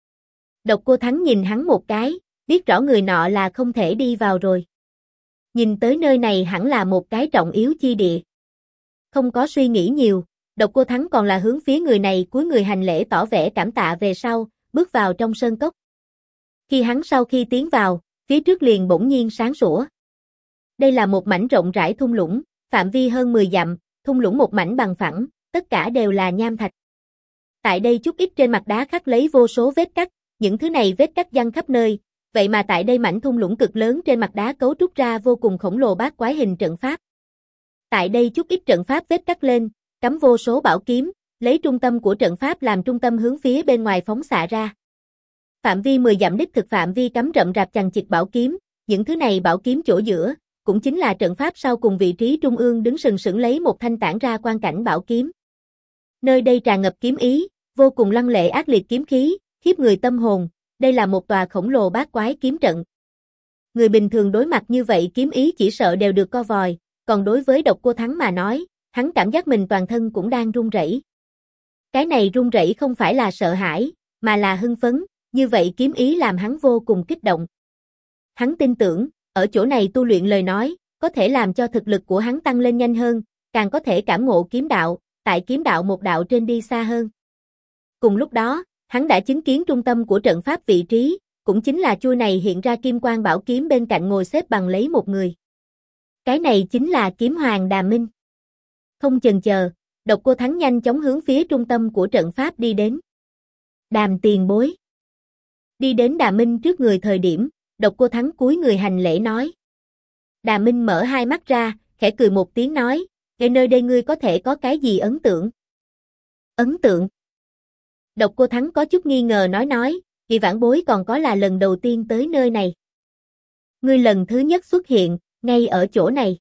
Độc Cô Thắng nhìn hắn một cái, biết rõ người nọ là không thể đi vào rồi. Nhìn tới nơi này hẳn là một cái trọng yếu chi địa. Không có suy nghĩ nhiều, Độc Cô Thắng còn là hướng phía người này cúi người hành lễ tỏ vẻ cảm tạ về sau, bước vào trong sơn cốc. Khi hắn sau khi tiến vào, phía trước liền bỗng nhiên sáng sủa. Đây là một mảnh rộng rãi thung lũng, phạm vi hơn 10 dặm, thung lũng một mảnh bằng phẳng, tất cả đều là nham thạch. Tại đây chút ít trên mặt đá khắc lấy vô số vết cắt, những thứ này vết cắt giăng khắp nơi, vậy mà tại đây mảnh thung lũng cực lớn trên mặt đá cấu trúc ra vô cùng khổng lồ bát quái hình trận pháp. Tại đây chút ít trận pháp vết cắt lên, cắm vô số bảo kiếm, lấy trung tâm của trận pháp làm trung tâm hướng phía bên ngoài phóng xạ ra. Phạm vi 10 dặm đích thực phạm vi cắm rậm rạp chằng chịt bảo kiếm, những thứ này bảo kiếm chỗ giữa, cũng chính là trận pháp sau cùng vị trí trung ương đứng sừng sững lấy một thanh tản ra quang cảnh bảo kiếm. Nơi đây tràn ngập kiếm ý, vô cùng lăng lệ ác liệt kiếm khí, khiếp người tâm hồn, đây là một tòa khổng lồ bát quái kiếm trận. Người bình thường đối mặt như vậy kiếm ý chỉ sợ đều được co vòi, còn đối với Độc Cô Thắng mà nói, hắn cảm giác mình toàn thân cũng đang run rẩy. Cái này run rẩy không phải là sợ hãi, mà là hưng phấn, như vậy kiếm ý làm hắn vô cùng kích động. Hắn tin tưởng, ở chỗ này tu luyện lời nói, có thể làm cho thực lực của hắn tăng lên nhanh hơn, càng có thể cảm ngộ kiếm đạo, tại kiếm đạo một đạo trên đi xa hơn. Cùng lúc đó, hắn đã chứng kiến trung tâm của trận pháp vị trí, cũng chính là chuôi này hiện ra kim quang bảo kiếm bên cạnh ngồi xếp bằng lấy một người. Cái này chính là kiếm hoàng Đàm Minh. Không chần chờ, Độc Cô Thắng nhanh chóng hướng phía trung tâm của trận pháp đi đến. Đàm tiền bối. Đi đến Đàm Minh trước người thời điểm, Độc Cô Thắng cúi người hành lễ nói. Đàm Minh mở hai mắt ra, khẽ cười một tiếng nói, ở nơi đây ngươi có thể có cái gì ấn tượng? Ấn tượng? Độc Cô Thắng có chút nghi ngờ nói, vì vãn bối còn có là lần đầu tiên tới nơi này. Ngươi lần thứ nhất xuất hiện, ngay ở chỗ này.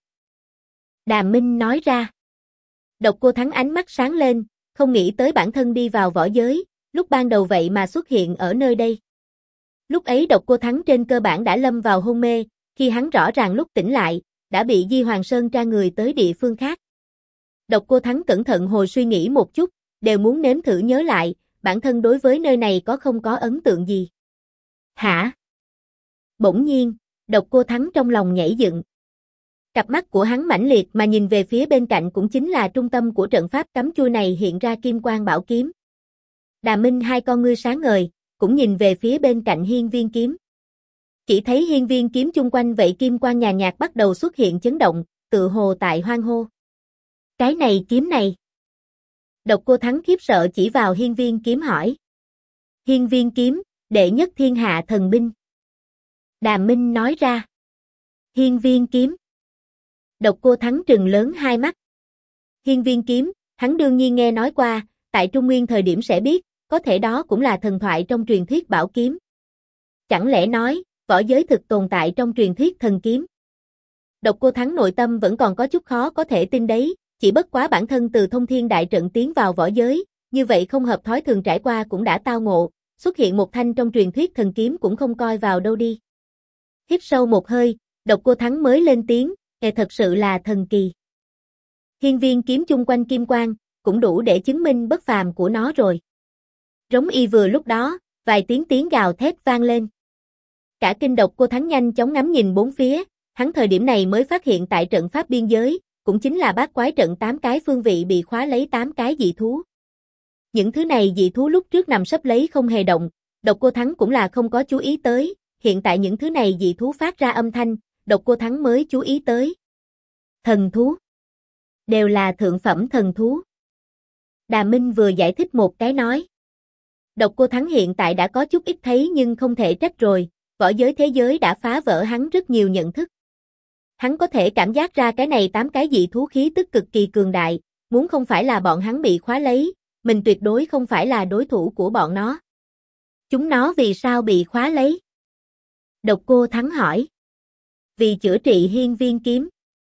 Đàm Minh nói ra. Độc Cô Thắng ánh mắt sáng lên, không nghĩ tới bản thân đi vào võ giới, lúc ban đầu vậy mà xuất hiện ở nơi đây. Lúc ấy Độc Cô Thắng trên cơ bản đã lâm vào hôn mê, khi hắn rõ ràng lúc tỉnh lại, đã bị Di Hoàng Sơn tra người tới địa phương khác. Độc Cô Thắng cẩn thận hồi suy nghĩ một chút, đều muốn nếm thử nhớ lại, bản thân đối với nơi này có không có ấn tượng gì. Hả? Bỗng nhiên, Độc Cô Thắng trong lòng nhảy dựng. Cặp mắt của hắn mãnh liệt mà nhìn về phía bên cạnh cũng chính là trung tâm của trận pháp cắm chuôi này hiện ra kim quang bảo kiếm. Đàm Minh hai con ngươi sáng ngời, cũng nhìn về phía bên cạnh hiên viên kiếm. Chỉ thấy hiên viên kiếm chung quanh vậy kim quang nhàn nhạt bắt đầu xuất hiện chấn động, tự hồ tại hoang hô. Cái này kiếm này. Độc Cô Thắng khiếp sợ chỉ vào hiên viên kiếm hỏi. Hiên viên kiếm, đệ nhất thiên hạ thần binh. Đàm Minh nói ra. Hiên viên kiếm. Độc Cô Thắng trừng lớn hai mắt. Hiên viên kiếm, hắn đương nhiên nghe nói qua, tại Trung Nguyên thời điểm sẽ biết, có thể đó cũng là thần thoại trong truyền thuyết bảo kiếm. Chẳng lẽ nói, võ giới thực tồn tại trong truyền thuyết thần kiếm? Độc Cô Thắng nội tâm vẫn còn có chút khó có thể tin đấy, chỉ bất quá bản thân từ Thông Thiên Đại Trận tiến vào võ giới, như vậy không hợp thói thường trải qua cũng đã tao ngộ, xuất hiện một thanh trong truyền thuyết thần kiếm cũng không coi vào đâu đi. Hít sâu một hơi, Độc Cô Thắng mới lên tiếng, thật sự là thần kỳ. Hiên viên kiếm chung quanh kim quang, cũng đủ để chứng minh bất phàm của nó rồi. Rống y vừa lúc đó, vài tiếng gào thét vang lên. Cả kinh Độc Cô Thắng nhanh chóng ngắm nhìn bốn phía, hắn thời điểm này mới phát hiện tại trận pháp biên giới, cũng chính là bát quái trận 8 cái phương vị bị khóa lấy 8 cái dị thú. Những thứ này dị thú lúc trước nằm sấp lấy không hề động, Độc Cô Thắng cũng là không có chú ý tới, hiện tại những thứ này dị thú phát ra âm thanh, Độc Cô Thắng mới chú ý tới. Thần thú. Đều là thượng phẩm thần thú. Đàm Minh vừa giải thích một cái nói. Độc Cô Thắng hiện tại đã có chút ít thấy nhưng không thể trách rồi, võ giới thế giới đã phá vỡ hắn rất nhiều nhận thức. Hắn có thể cảm giác ra cái này 8 cái dị thú khí tức cực kỳ cường đại, muốn không phải là bọn hắn bị khóa lấy, mình tuyệt đối không phải là đối thủ của bọn nó. Chúng nó vì sao bị khóa lấy? Độc Cô Thắng hỏi. Vì chữa trị hiên viên kiếm.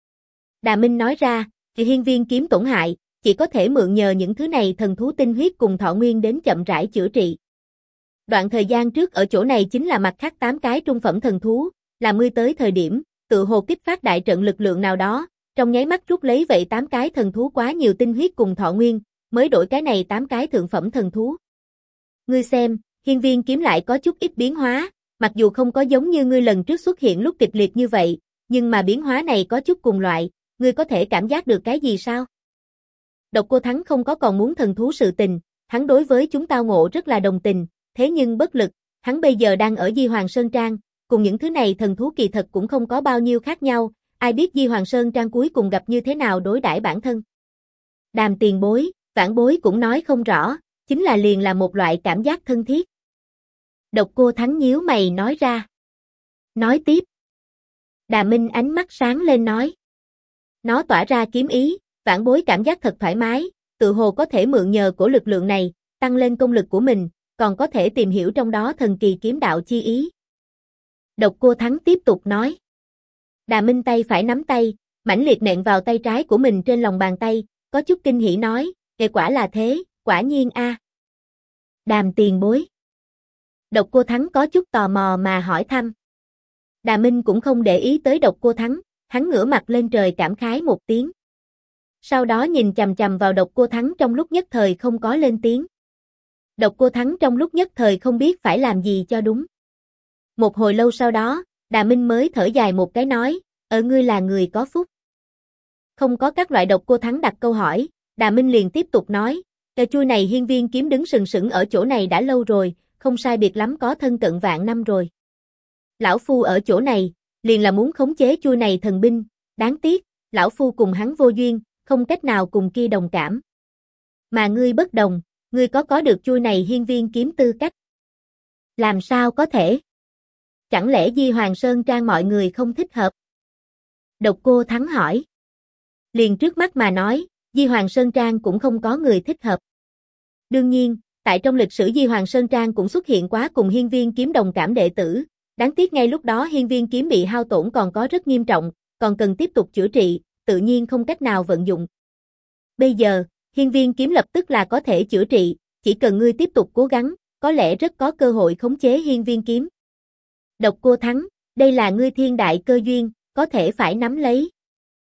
Đàm Minh nói ra, thì hiên viên kiếm tổn hại, chỉ có thể mượn nhờ những thứ này thần thú tinh huyết cùng thọ nguyên đến chậm rãi chữa trị. Đoạn thời gian trước ở chỗ này chính là mặt khác 8 cái trung phẩm thần thú, là ngươi tới thời điểm, tự hồ kích phát đại trận lực lượng nào đó, trong nháy mắt rút lấy vậy 8 cái thần thú quá nhiều tinh huyết cùng thọ nguyên, mới đổi cái này 8 cái thượng phẩm thần thú. Ngươi xem, hiên viên kiếm lại có chút ít biến hóa, mặc dù không có giống như ngươi lần trước xuất hiện lúc kịch liệt như vậy, nhưng mà biến hóa này có chút cùng loại, ngươi có thể cảm giác được cái gì sao? Độc Cô Thắng không có còn muốn thần thú sự tình, hắn đối với chúng tao ngộ rất là đồng tình, thế nhưng bất lực, hắn bây giờ đang ở Di Hoàng Sơn Trang, cùng những thứ này thần thú kỳ thật cũng không có bao nhiêu khác nhau, ai biết Di Hoàng Sơn Trang cuối cùng gặp như thế nào đối đãi bản thân. Đàm tiền bối, vãn bối cũng nói không rõ, chính là liền là một loại cảm giác thân thiết. Độc Cô Thắng nhíu mày nói ra. Nói tiếp. Đà Minh ánh mắt sáng lên nói. Nó tỏa ra kiếm ý, vãn bối cảm giác thật thoải mái, tự hồ có thể mượn nhờ của lực lượng này, tăng lên công lực của mình, còn có thể tìm hiểu trong đó thần kỳ kiếm đạo chi ý. Độc Cô Thắng tiếp tục nói. Đà Minh tay phải nắm tay, mãnh liệt nện vào tay trái của mình trên lòng bàn tay, có chút kinh hỉ nói, quả là thế, quả nhiên a. Đàm tiền bối. Độc Cô Thắng có chút tò mò mà hỏi thăm. Đà Minh cũng không để ý tới Độc Cô Thắng, hắn ngửa mặt lên trời cảm khái một tiếng. Sau đó nhìn chằm chằm vào Độc Cô Thắng trong lúc nhất thời không có lên tiếng. Độc Cô Thắng trong lúc nhất thời không biết phải làm gì cho đúng. Một hồi lâu sau đó, Đà Minh mới thở dài một cái nói, ngươi là người có phúc. Không có các loại Độc Cô Thắng đặt câu hỏi, Đà Minh liền tiếp tục nói, chuôi này hiên viên kiếm đứng sừng sững ở chỗ này đã lâu rồi, không sai biệt lắm có thân cận vạn năm rồi. Lão Phu ở chỗ này, liền là muốn khống chế chuôi này thần binh, đáng tiếc, Lão Phu cùng hắn vô duyên, không cách nào cùng kia đồng cảm. Mà ngươi bất đồng, ngươi có được chuôi này hiên viên kiếm tư cách. Làm sao có thể? Chẳng lẽ Di Hoàng Sơn Trang mọi người không thích hợp? Độc Cô Thắng hỏi. Liền trước mắt mà nói, Di Hoàng Sơn Trang cũng không có người thích hợp. Đương nhiên, tại trong lịch sử Di Hoàng Sơn Trang cũng xuất hiện quá cùng hiên viên kiếm đồng cảm đệ tử, đáng tiếc ngay lúc đó hiên viên kiếm bị hao tổn còn có rất nghiêm trọng, còn cần tiếp tục chữa trị, tự nhiên không cách nào vận dụng. Bây giờ, hiên viên kiếm lập tức là có thể chữa trị, chỉ cần ngươi tiếp tục cố gắng, có lẽ rất có cơ hội khống chế hiên viên kiếm. Độc Cô Thắng, đây là ngươi thiên đại cơ duyên, có thể phải nắm lấy.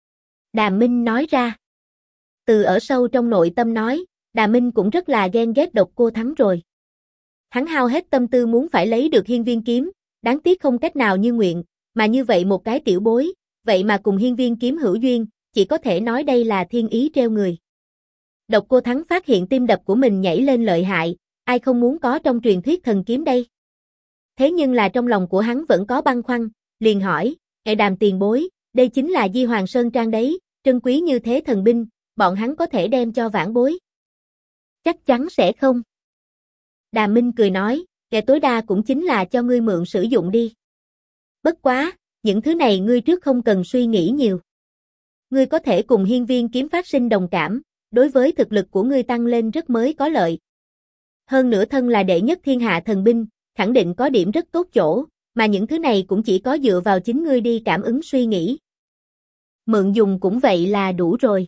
Đà Minh nói ra. Từ ở sâu trong nội tâm nói, Đà Minh cũng rất là ghen ghét Độc Cô Thắng rồi. Hắn hao hết tâm tư muốn phải lấy được hiên viên kiếm, đáng tiếc không cách nào như nguyện, mà như vậy một cái tiểu bối, vậy mà cùng hiên viên kiếm hữu duyên, chỉ có thể nói đây là thiên ý treo người. Độc Cô Thắng phát hiện tim đập của mình nhảy lên lợi hại, ai không muốn có trong truyền thuyết thần kiếm đây. Thế nhưng là trong lòng của hắn vẫn có băn khoăn, liền hỏi, Đàm tiền bối, đây chính là Di Hoàng Sơn Trang đấy, trân quý như thế thần binh, bọn hắn có thể đem cho vãn bối. Chắc chắn sẽ không. Đàm Minh cười nói, tối đa cũng chính là cho ngươi mượn sử dụng đi. Bất quá, những thứ này ngươi trước không cần suy nghĩ nhiều. Ngươi có thể cùng hiên viên kiếm phát sinh đồng cảm, đối với thực lực của ngươi tăng lên rất mới có lợi. Hơn nữa thân là đệ nhất thiên hạ thần binh, khẳng định có điểm rất tốt chỗ, mà những thứ này cũng chỉ có dựa vào chính ngươi đi cảm ứng suy nghĩ. Mượn dùng cũng vậy là đủ rồi.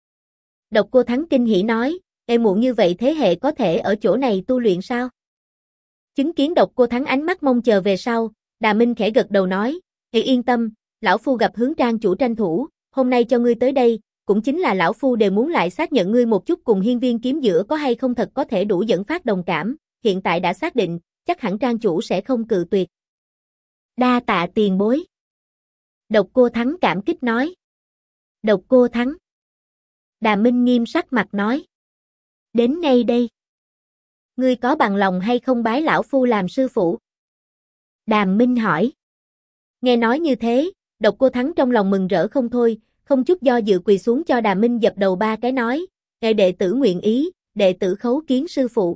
Độc Cô Thắng kinh hỉ nói, muộn như vậy thế hệ có thể ở chỗ này tu luyện sao? Chứng kiến Độc Cô Thắng ánh mắt mong chờ về sau, Đà Minh khẽ gật đầu nói, yên tâm, lão phu gặp hướng trang chủ tranh thủ, hôm nay cho ngươi tới đây, cũng chính là lão phu đều muốn lại xác nhận ngươi một chút cùng hiên viên kiếm giữa có hay không thật có thể đủ dẫn phát đồng cảm, hiện tại đã xác định, chắc hẳn trang chủ sẽ không cự tuyệt. Đa tạ tiền bối. Độc Cô Thắng cảm kích nói. Độc Cô Thắng. Đà Minh nghiêm sắc mặt nói. Đến ngay đây. Ngươi có bằng lòng hay không bái lão phu làm sư phụ? Đàm Minh hỏi. Nghe nói như thế, Độc Cô Thắng trong lòng mừng rỡ không thôi, không chút do dự quỳ xuống cho Đàm Minh dập đầu ba cái nói, đệ tử nguyện ý, đệ tử khấu kiến sư phụ.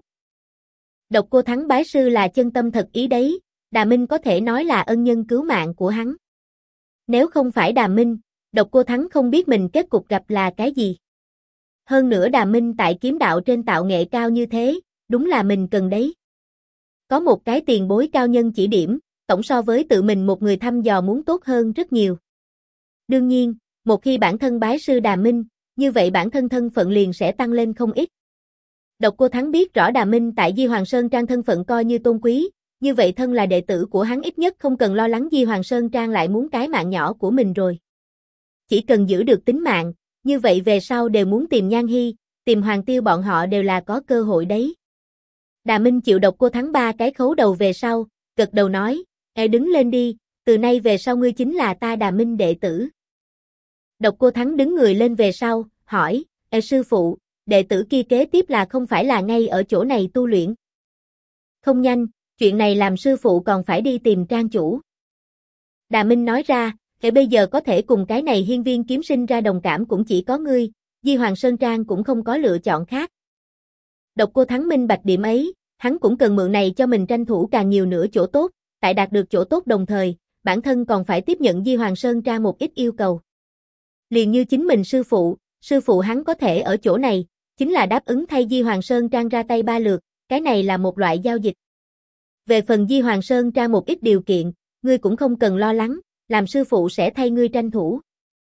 Độc Cô Thắng bái sư là chân tâm thật ý đấy, Đàm Minh có thể nói là ân nhân cứu mạng của hắn. Nếu không phải Đàm Minh, Độc Cô Thắng không biết mình kết cục gặp là cái gì. Hơn nữa Đàm Minh tại kiếm đạo trên tạo nghệ cao như thế, đúng là mình cần đấy. Có một cái tiền bối cao nhân chỉ điểm, tổng so với tự mình một người thăm dò muốn tốt hơn rất nhiều. Đương nhiên, một khi bản thân bái sư Đàm Minh, như vậy bản thân thân phận liền sẽ tăng lên không ít. Độc Cô Thắng biết rõ Đàm Minh tại Di Hoàng Sơn Trang thân phận coi như tôn quý, như vậy thân là đệ tử của hắn ít nhất không cần lo lắng Di Hoàng Sơn Trang lại muốn cái mạng nhỏ của mình rồi. Chỉ cần giữ được tính mạng, như vậy về sau đều muốn tìm Nhan Hy, tìm Hoàng Tiêu bọn họ đều là có cơ hội đấy. Đàm Minh chịu Độc Cô Thắng ba cái khấu đầu về sau, gật đầu nói, đứng lên đi, từ nay về sau ngươi chính là ta Đàm Minh đệ tử. Độc Cô Thắng đứng người lên về sau, hỏi, sư phụ, đệ tử kia kế tiếp là không phải là ngay ở chỗ này tu luyện? Không nhanh, chuyện này làm sư phụ còn phải đi tìm trang chủ. Đàm Minh nói ra, bây giờ có thể cùng cái này hiên viên kiếm sinh ra đồng cảm cũng chỉ có ngươi, Di Hoàng Sơn Trang cũng không có lựa chọn khác. Độc Cô Thắng minh bạch điểm ấy, hắn cũng cần mượn này cho mình tranh thủ càng nhiều nữa chỗ tốt, tại đạt được chỗ tốt đồng thời, bản thân còn phải tiếp nhận Di Hoàng Sơn Trang một ít yêu cầu. Liền như chính mình sư phụ hắn có thể ở chỗ này, chính là đáp ứng thay Di Hoàng Sơn Trang ra tay 3 lượt, cái này là một loại giao dịch. Về phần Di Hoàng Sơn Trang một ít điều kiện, ngươi cũng không cần lo lắng, làm sư phụ sẽ thay ngươi tranh thủ.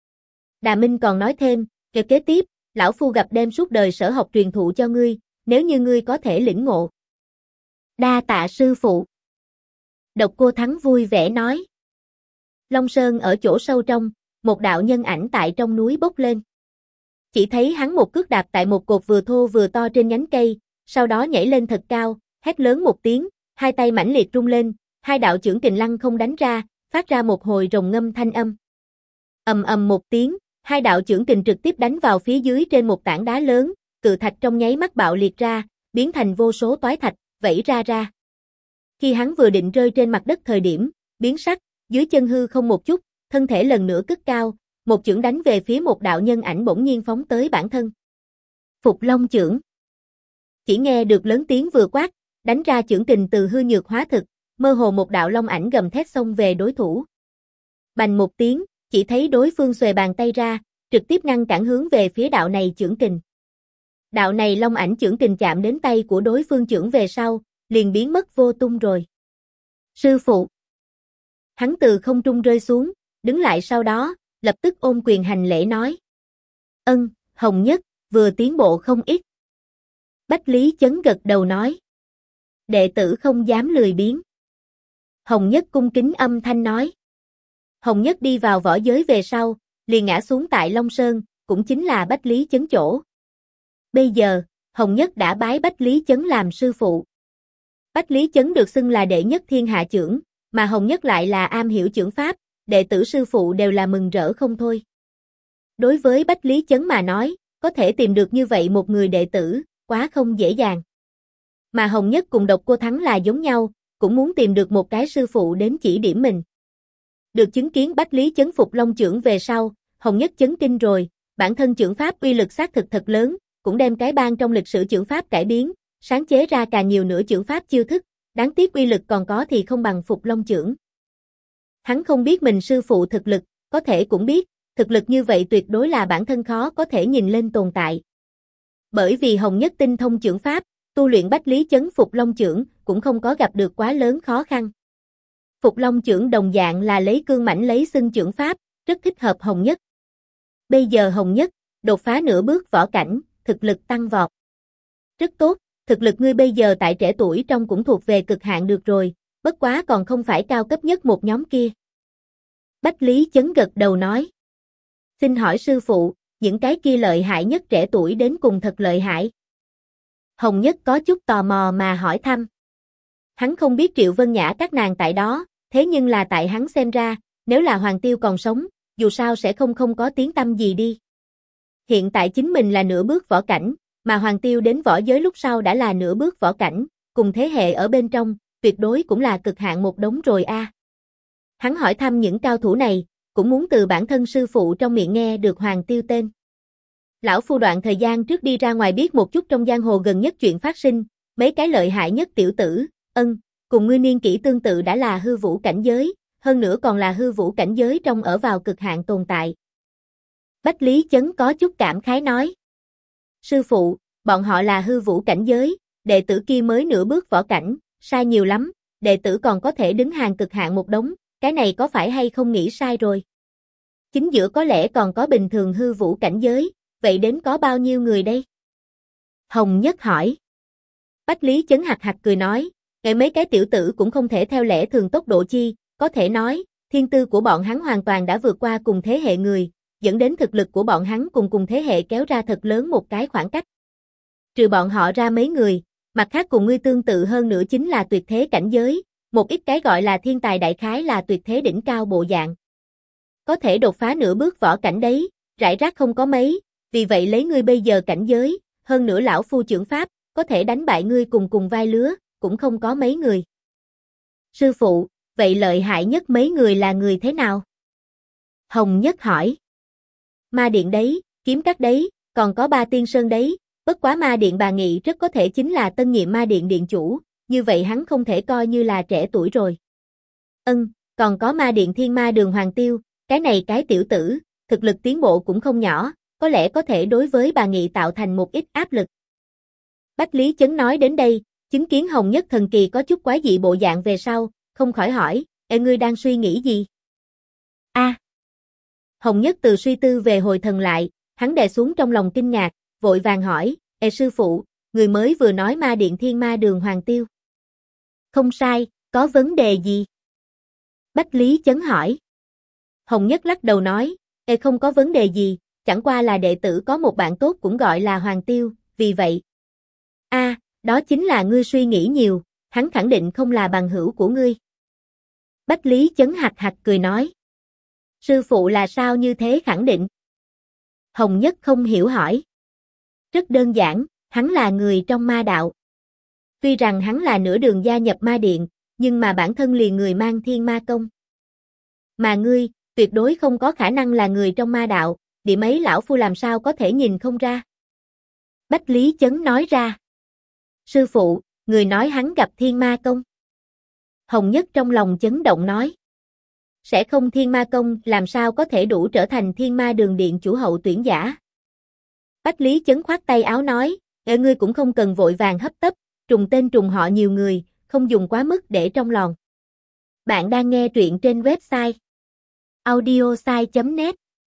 Đà Minh còn nói thêm, kế tiếp, lão phu gặp đem suốt đời sở học truyền thụ cho ngươi, nếu như ngươi có thể lĩnh ngộ. Đa tạ sư phụ. Độc Cô Thắng vui vẻ nói. Long Sơn ở chỗ sâu trong, một đạo nhân ảnh tại trong núi bốc lên. Chỉ thấy hắn một cước đạp tại một cột vừa thô vừa to trên nhánh cây, sau đó nhảy lên thật cao, hét lớn một tiếng, hai tay mãnh liệt rung lên, hai đạo chưởng kình lăng không đánh ra, phát ra một hồi rồng ngâm thanh âm. Ầm ầm một tiếng, hai đạo chưởng kình trực tiếp đánh vào phía dưới trên một tảng đá lớn, cự thạch trong nháy mắt bạo liệt ra, biến thành vô số toái thạch, vẩy ra. Khi hắn vừa định rơi trên mặt đất thời điểm, biến sắc, dưới chân hư không một chút, thân thể lần nữa cất cao, một chưởng đánh về phía một đạo nhân ảnh bỗng nhiên phóng tới bản thân. Phục Long chưởng. Chỉ nghe được lớn tiếng vừa quát, đánh ra chưởng kình từ hư nhược hóa thực, mơ hồ một đạo long ảnh gầm thét xông về đối thủ. Bành một tiếng, chỉ thấy đối phương xuề bàn tay ra, trực tiếp ngăn cản hướng về phía đạo này chưởng kình. Đạo này long ảnh chưởng kình chạm đến tay của đối phương chưởng về sau, liền biến mất vô tung rồi. Sư phụ. Hắn từ không trung rơi xuống, đứng lại sau đó, lập tức ôm quyền hành lễ nói. Ân, Hồng Nhất, vừa tiến bộ không ít. Bách Lý Chấn gật đầu nói. Đệ tử không dám lười biếng. Hồng Nhất cung kính âm thanh nói. Hồng Nhất đi vào võ giới về sau, liền ngã xuống tại Long Sơn, cũng chính là Bách Lý Chấn chỗ. Bây giờ, Hồng Nhất đã bái Bách Lý Chấn làm sư phụ. Bách Lý Chấn được xưng là đệ nhất thiên hạ chưởng, mà Hồng Nhất lại là am hiểu chưởng pháp, đệ tử sư phụ đều là mừng rỡ không thôi. Đối với Bách Lý Chấn mà nói, có thể tìm được như vậy một người đệ tử, quá không dễ dàng. Mà Hồng Nhất cùng Độc Cô Thắng là giống nhau, cũng muốn tìm được một cái sư phụ đến chỉ điểm mình. Được chứng kiến Bách Lý Chấn phục Long chưởng về sau, Hồng Nhất chấn kinh rồi, bản thân chưởng pháp uy lực xác thực thật lớn, cũng đem cái bang trong lịch sử chưởng pháp cải biến, sáng chế ra càng nhiều nữa chưởng pháp chiêu thức, đáng tiếc uy lực còn có thì không bằng phục Long chưởng. Hắn không biết mình sư phụ thực lực, có thể cũng biết, thực lực như vậy tuyệt đối là bản thân khó có thể nhìn lên tồn tại. Bởi vì Hồng Nhất tinh thông chưởng pháp, tu luyện Bách Lý Chấn phục Long chưởng cũng không có gặp được quá lớn khó khăn. Phục Long chưởng đồng dạng là lấy cương mãnh lấy xưng chưởng pháp, rất thích hợp Hồng Nhất. Bây giờ Hồng Nhất đột phá nửa bước võ cảnh, thực lực tăng vọt. Rất tốt, thực lực ngươi bây giờ tại trẻ tuổi trong cũng thuộc về cực hạn được rồi, bất quá còn không phải cao cấp nhất một nhóm kia. Bách Lý Chấn gật đầu nói. Xin hỏi sư phụ, những cái kia lợi hại nhất trẻ tuổi đến cùng thật lợi hại? Hồng Nhất có chút tò mò mà hỏi thăm. Hắn không biết Triệu Vân Nhã các nàng tại đó, thế nhưng là tại hắn xem ra, nếu là Hoàng Tiêu còn sống, dù sao sẽ không có tiếng tăm gì đi. Hiện tại chính mình là nửa bước võ cảnh, mà Hoàng Tiêu đến võ giới lúc sau đã là nửa bước võ cảnh, cùng thế hệ ở bên trong, tuyệt đối cũng là cực hạn một đống rồi a. Hắn hỏi thăm những cao thủ này, cũng muốn từ bản thân sư phụ trong miệng nghe được Hoàng Tiêu tên. Lão phu đoạn thời gian trước đi ra ngoài biết một chút trong giang hồ gần nhất chuyện phát sinh, mấy cái lợi hại nhất tiểu tử, cùng ngươi niên kỷ tương tự đã là hư vũ cảnh giới, hơn nữa còn là hư vũ cảnh giới trong ở vào cực hạn tồn tại. Bách Lý Chấn có chút cảm khái nói. Sư phụ, bọn họ là hư vũ cảnh giới, đệ tử kia mới nửa bước võ cảnh, sai nhiều lắm, đệ tử còn có thể đứng hàng cực hạn một đống, cái này có phải hay không nghĩ sai rồi? Chính giữa có lẽ còn có bình thường hư vũ cảnh giới, vậy đến có bao nhiêu người đây? Hồng Nhất hỏi. Bách Lý Chấn hạc hạc cười nói, ngày mấy cái tiểu tử cũng không thể theo lẽ thường tốc độ chi, có thể nói, thiên tư của bọn hắn hoàn toàn đã vượt qua cùng thế hệ người, dẫn đến thực lực của bọn hắn cùng thế hệ kéo ra thật lớn một cái khoảng cách. Trừ bọn họ ra mấy người, mặt khác cùng ngươi tương tự hơn nữa chính là tuyệt thế cảnh giới, một ít cái gọi là thiên tài đại khái là tuyệt thế đỉnh cao bộ dạng. Có thể đột phá nửa bước võ cảnh đấy, rải rác không có mấy, vì vậy lấy ngươi bây giờ cảnh giới, hơn nữa lão phu chưởng pháp, có thể đánh bại ngươi cùng vai lứa, cũng không có mấy người. Sư phụ, vậy lợi hại nhất mấy người là người thế nào? Hồng Nhất hỏi. Ma Điện đấy, Kiếm Các đấy, còn có Ba Tiên Sơn đấy, bất quá Ma Điện bà Nghị rất có thể chính là tân nhiệm Ma Điện điện chủ, như vậy hắn không thể coi như là trẻ tuổi rồi. còn có ma điện Thiên Ma Đường Hoàng Tiêu, cái này cái tiểu tử, thực lực tiến bộ cũng không nhỏ, có lẽ có thể đối với bà Nghị tạo thành một ít áp lực. Bách Lý Chấn nói đến đây, chứng kiến Hồng Nhất thần kỳ có chút quái dị bộ dạng về sau, không khỏi hỏi, ngươi đang suy nghĩ gì? Hồng Nhất từ suy tư về hồi thần lại, hắn đè xuống trong lòng kinh ngạc, vội vàng hỏi, sư phụ, người mới vừa nói ma điện Thiên Ma Đường Hoàng Tiêu. Không sai, có vấn đề gì? Bách Lý Chấn hỏi. Hồng Nhất lắc đầu nói, không có vấn đề gì, chẳng qua là đệ tử có một bạn tốt cũng gọi là Hoàng Tiêu, vì vậy. Đó chính là ngươi suy nghĩ nhiều, hắn khẳng định không là bằng hữu của ngươi. Bách Lý Chấn hạch hạch cười nói. Sư phụ là sao như thế khẳng định? Hồng Nhất không hiểu hỏi. Rất đơn giản, hắn là người trong ma đạo. Tuy rằng hắn là nửa đường gia nhập ma điện, nhưng mà bản thân liền người mang thiên ma công. Mà ngươi, tuyệt đối không có khả năng là người trong ma đạo, điểm ấy lão phu làm sao có thể nhìn không ra. Bách Lý Chấn nói ra. Sư phụ, người nói hắn gặp thiên ma công. Hồng Nhất trong lòng chấn động nói. Sẽ không thiên ma công làm sao có thể đủ trở thành Thiên Ma Đường điện chủ hậu tuyển giả. Bách Lý Chấn khoát tay áo nói, ngươi cũng không cần vội vàng hấp tấp, trùng tên trùng họ nhiều người, không dùng quá mức để trong lòng. Bạn đang nghe truyện trên website audiosai.net.